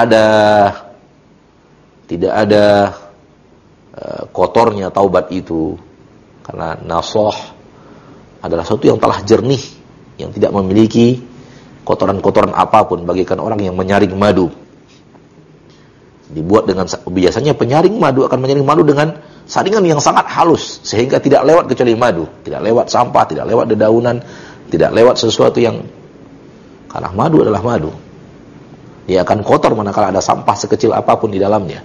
ada kotornya taubat itu, karena nasuh adalah sesuatu yang telah jernih, yang tidak memiliki kotoran-kotoran apapun, bagaikan orang yang menyaring madu. Dibuat dengan, biasanya penyaring madu akan menyaring madu dengan saringan yang sangat halus, sehingga tidak lewat kecuali madu, tidak lewat sampah, tidak lewat dedaunan, tidak lewat sesuatu yang, karena madu adalah madu, dia akan kotor manakala ada sampah sekecil apapun di dalamnya.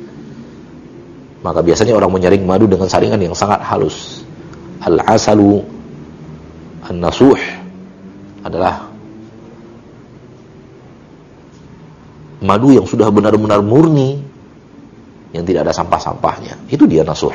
Maka biasanya orang menyaring madu dengan saringan yang sangat halus. Al-asalu an-nasuh adalah madu yang sudah benar-benar murni, yang tidak ada sampah-sampahnya. Itu dia nasuha.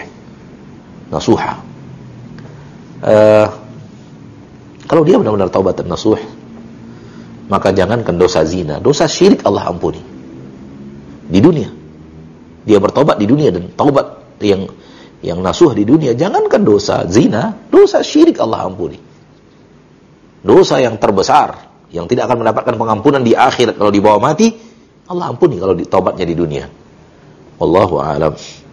Kalau dia benar-benar taubat dan nasuh, maka jangankan dosa zina, dosa syirik Allah ampuni di dunia. Dia bertobat di dunia dan taubat yang nasuh di dunia. Jangankan dosa zina, dosa syirik Allah ampuni. Dosa yang terbesar, yang tidak akan mendapatkan pengampunan di akhirat kalau dibawa mati, Allah ampuni kalau ditaubatnya di dunia. Wallahu a'lam.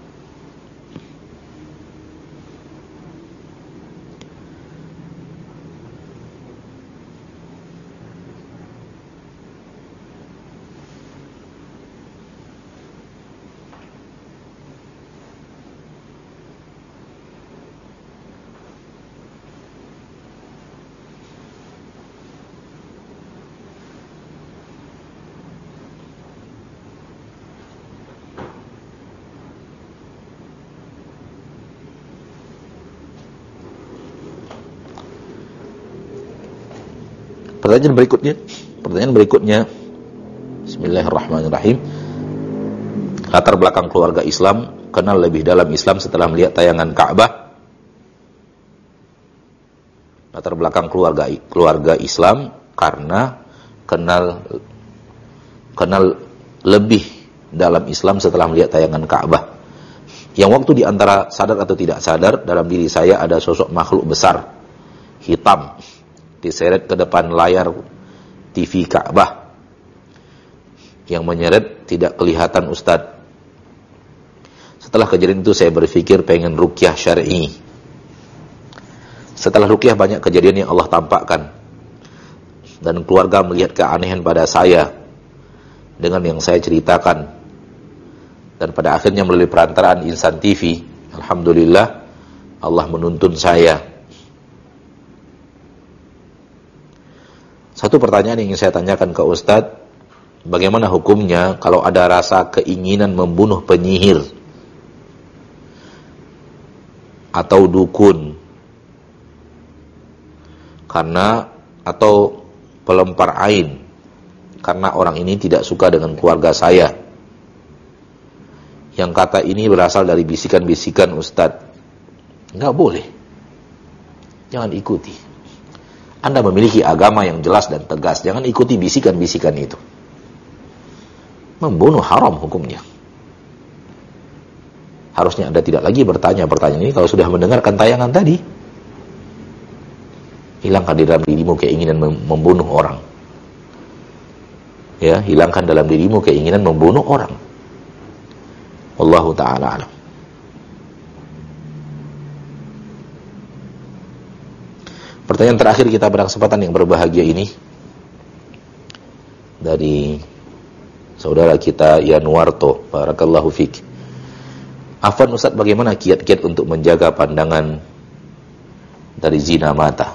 Pertanyaan berikutnya. Bismillahirrahmanirrahim. Latar belakang keluarga Islam, kenal lebih dalam Islam setelah melihat tayangan Ka'bah. latar belakang keluarga Islam karena kenal lebih dalam Islam setelah melihat tayangan Ka'bah. Yang waktu di antara sadar atau tidak sadar, dalam diri saya ada sosok makhluk besar hitam diseret ke depan layar TV Ka'bah. Yang menyeret tidak kelihatan Ustadz. Setelah kejadian itu saya berpikir pengen ruqyah syar'i. Setelah ruqyah banyak kejadian yang Allah tampakkan. Dan keluarga melihat keanehan pada saya dengan yang saya ceritakan. Dan pada akhirnya melalui perantaraan Insan TV, alhamdulillah Allah menuntun saya. Satu pertanyaan yang ingin saya tanyakan ke Ustadz, bagaimana hukumnya kalau ada rasa keinginan membunuh penyihir atau dukun atau pelempar ain karena orang ini tidak suka dengan keluarga saya. Yang kata ini berasal dari bisikan-bisikan Ustadz. Enggak boleh. Jangan ikuti. Anda memiliki agama yang jelas dan tegas. Jangan ikuti bisikan-bisikan itu. Membunuh haram hukumnya. Harusnya Anda tidak lagi bertanya pertanyaan ini kalau sudah mendengarkan tayangan tadi. Hilangkan di dalam dirimu keinginan membunuh orang. Ya, hilangkan dalam dirimu keinginan membunuh orang. Wallahu ta'ala alam. Pertanyaan terakhir kita pada kesempatan yang berbahagia ini dari saudara kita Yanwarto, barakallahu fik. Afwan Ustaz, bagaimana kiat-kiat untuk menjaga pandangan dari zina mata?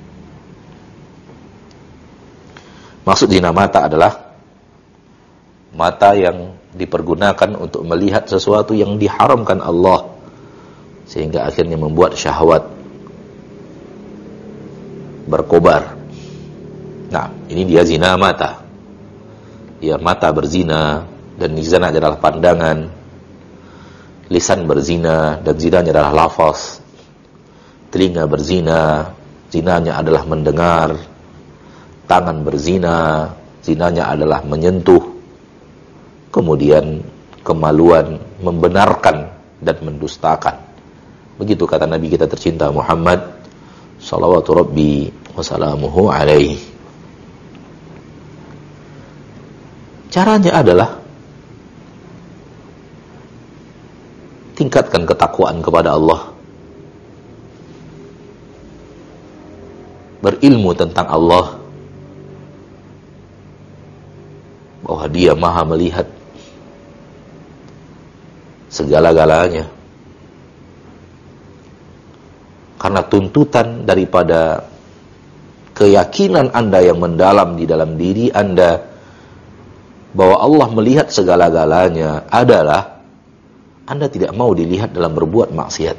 Maksud zina mata adalah mata yang dipergunakan untuk melihat sesuatu yang diharamkan Allah sehingga akhirnya membuat syahwat berkobar. Nah, ini dia zina mata. Ya, mata berzina dan zina adalah pandangan. Lisan berzina dan zinanya adalah lafaz. Telinga berzina, zinanya adalah mendengar. Tangan berzina, zinanya adalah menyentuh. Kemudian kemaluan membenarkan dan mendustakan. Begitu kata Nabi kita tercinta Muhammad salawatu rabbi wasalamuhu alaihi. Caranya adalah tingkatkan ketakwaan kepada Allah. Berilmu tentang Allah, bahwa Dia Maha melihat segala-galanya. Karena tuntutan daripada keyakinan Anda yang mendalam di dalam diri Anda bahwa Allah melihat segala-galanya adalah Anda tidak mau dilihat dalam berbuat maksiat.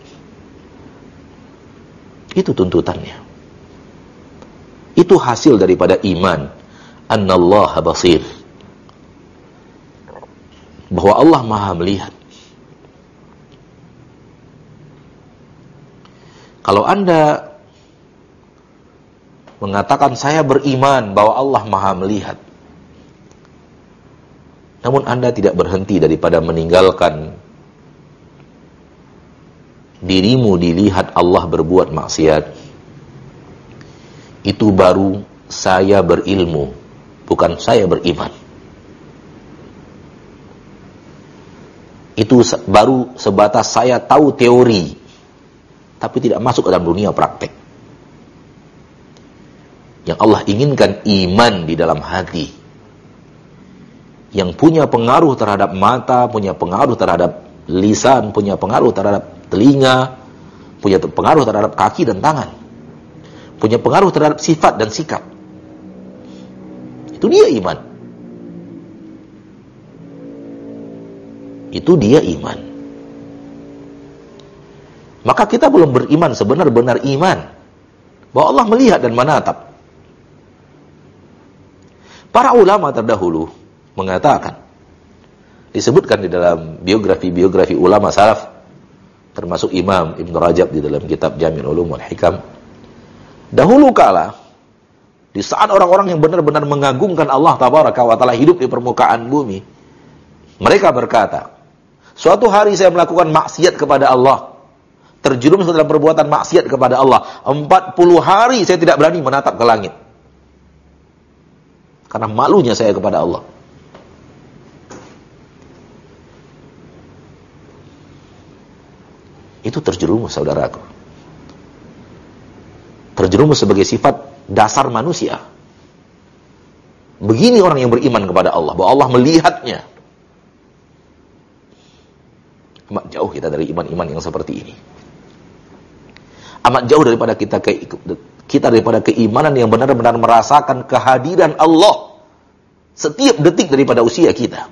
Itu tuntutannya. Itu hasil daripada iman. Annallaha basir. Bahwa Allah Maha melihat. Kalau Anda mengatakan saya beriman bahwa Allah Maha melihat, namun Anda tidak berhenti daripada meninggalkan dirimu dilihat Allah berbuat maksiat, itu baru saya berilmu, bukan saya beriman. Itu baru sebatas saya tahu teori, tapi tidak masuk ke dalam dunia praktek. Yang Allah inginkan iman di dalam hati, yang punya pengaruh terhadap mata, punya pengaruh terhadap lisan, punya pengaruh terhadap telinga, punya pengaruh terhadap kaki dan tangan, punya pengaruh terhadap sifat dan sikap. Itu dia iman. Itu dia iman. Maka kita belum beriman sebenar-benar iman bahwa Allah melihat dan menatap. Para ulama terdahulu mengatakan, disebutkan di dalam biografi ulama salaf, termasuk Imam Ibn Rajab di dalam kitab Jami' Ulum wal Hikam, Dahulu kala, di saat orang-orang yang benar-benar mengagungkan Allah Tabaraka wa Ta'ala hidup di permukaan bumi, mereka berkata, suatu hari saya melakukan maksiat kepada Allah, terjerumus dalam perbuatan maksiat kepada Allah, 40 hari saya tidak berani menatap ke langit, karena malunya saya kepada Allah. Itu terjerumus, saudaraku. Terjerumus sebagai sifat dasar manusia. Begini orang yang beriman kepada Allah, bahwa Allah melihatnya. Amat jauh kita dari iman-iman yang seperti ini. Amat jauh daripada kita daripada keimanan yang benar-benar merasakan kehadiran Allah setiap detik daripada usia kita.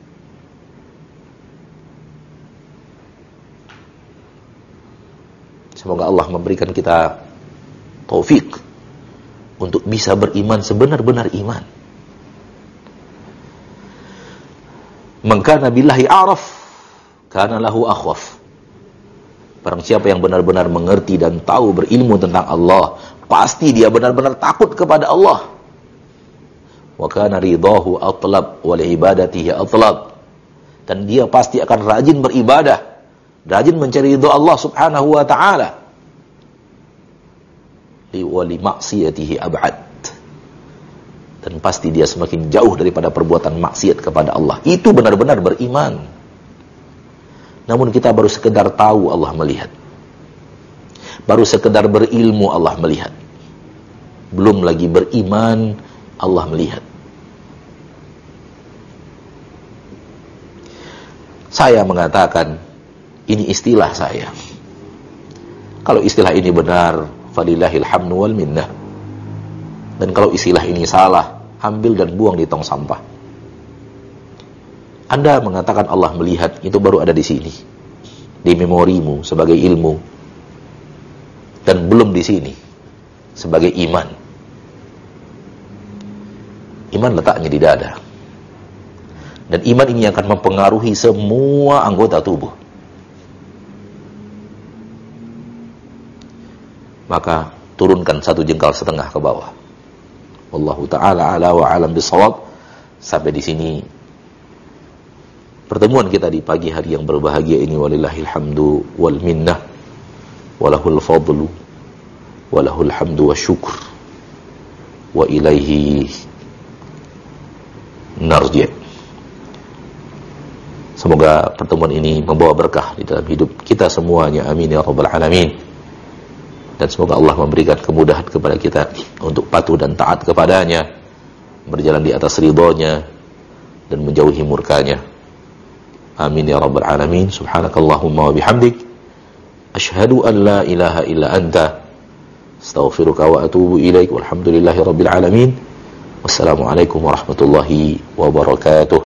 Semoga Allah memberikan kita taufik untuk bisa beriman sebenar-benar iman. Man kana billahi a'raf kana lahu akhwaf. Barang siapa yang benar-benar mengerti dan tahu berilmu tentang Allah, pasti dia benar-benar takut kepada Allah. Wa kana ridahu atlab wa li ibadatihi atlab. Dan dia pasti akan rajin beribadah, rajin mencari ridha Allah Subhanahu wa ta'ala. Wa li maksiyatihi ab'ad. Dan pasti dia semakin jauh daripada perbuatan maksiat kepada Allah. Itu benar-benar beriman. Namun kita baru sekedar tahu Allah melihat. Baru sekedar berilmu Allah melihat. Belum lagi beriman Allah melihat. Saya mengatakan, ini istilah saya. Kalau istilah ini benar, falillahil hamdu wal minnah. Dan kalau istilah ini salah, ambil dan buang di tong sampah. Anda mengatakan Allah melihat, itu baru ada di sini, di memorimu sebagai ilmu, dan belum di sini sebagai iman. Iman letaknya di dada. Dan iman ini akan mempengaruhi semua anggota tubuh. Maka turunkan 1 jengkal setengah ke bawah. Wallahu ta'ala ala wa alam bisawab. Sampai di sini pertemuan kita di pagi hari yang berbahagia ini. Walillahil hamdu wal minnah, walahul fadlu, walahul hamdu wa syukur, wa ilaihi narji'. Semoga pertemuan ini membawa berkah di dalam hidup kita semuanya. Amin ya rabbal alamin. Dan semoga Allah memberikan kemudahan kepada kita untuk patuh dan taat kepadanya, berjalan di atas ridhonya dan menjauhi murkanya. Amin ya rabbal alamin. Subhanakallahumma wa bihamdik, asyhadu an la ilaha illa anta, astaghfiruka wa atubu ilaik. Walhamdulillahi rabbil alamin. Wassalamualaikum warahmatullahi wabarakatuh.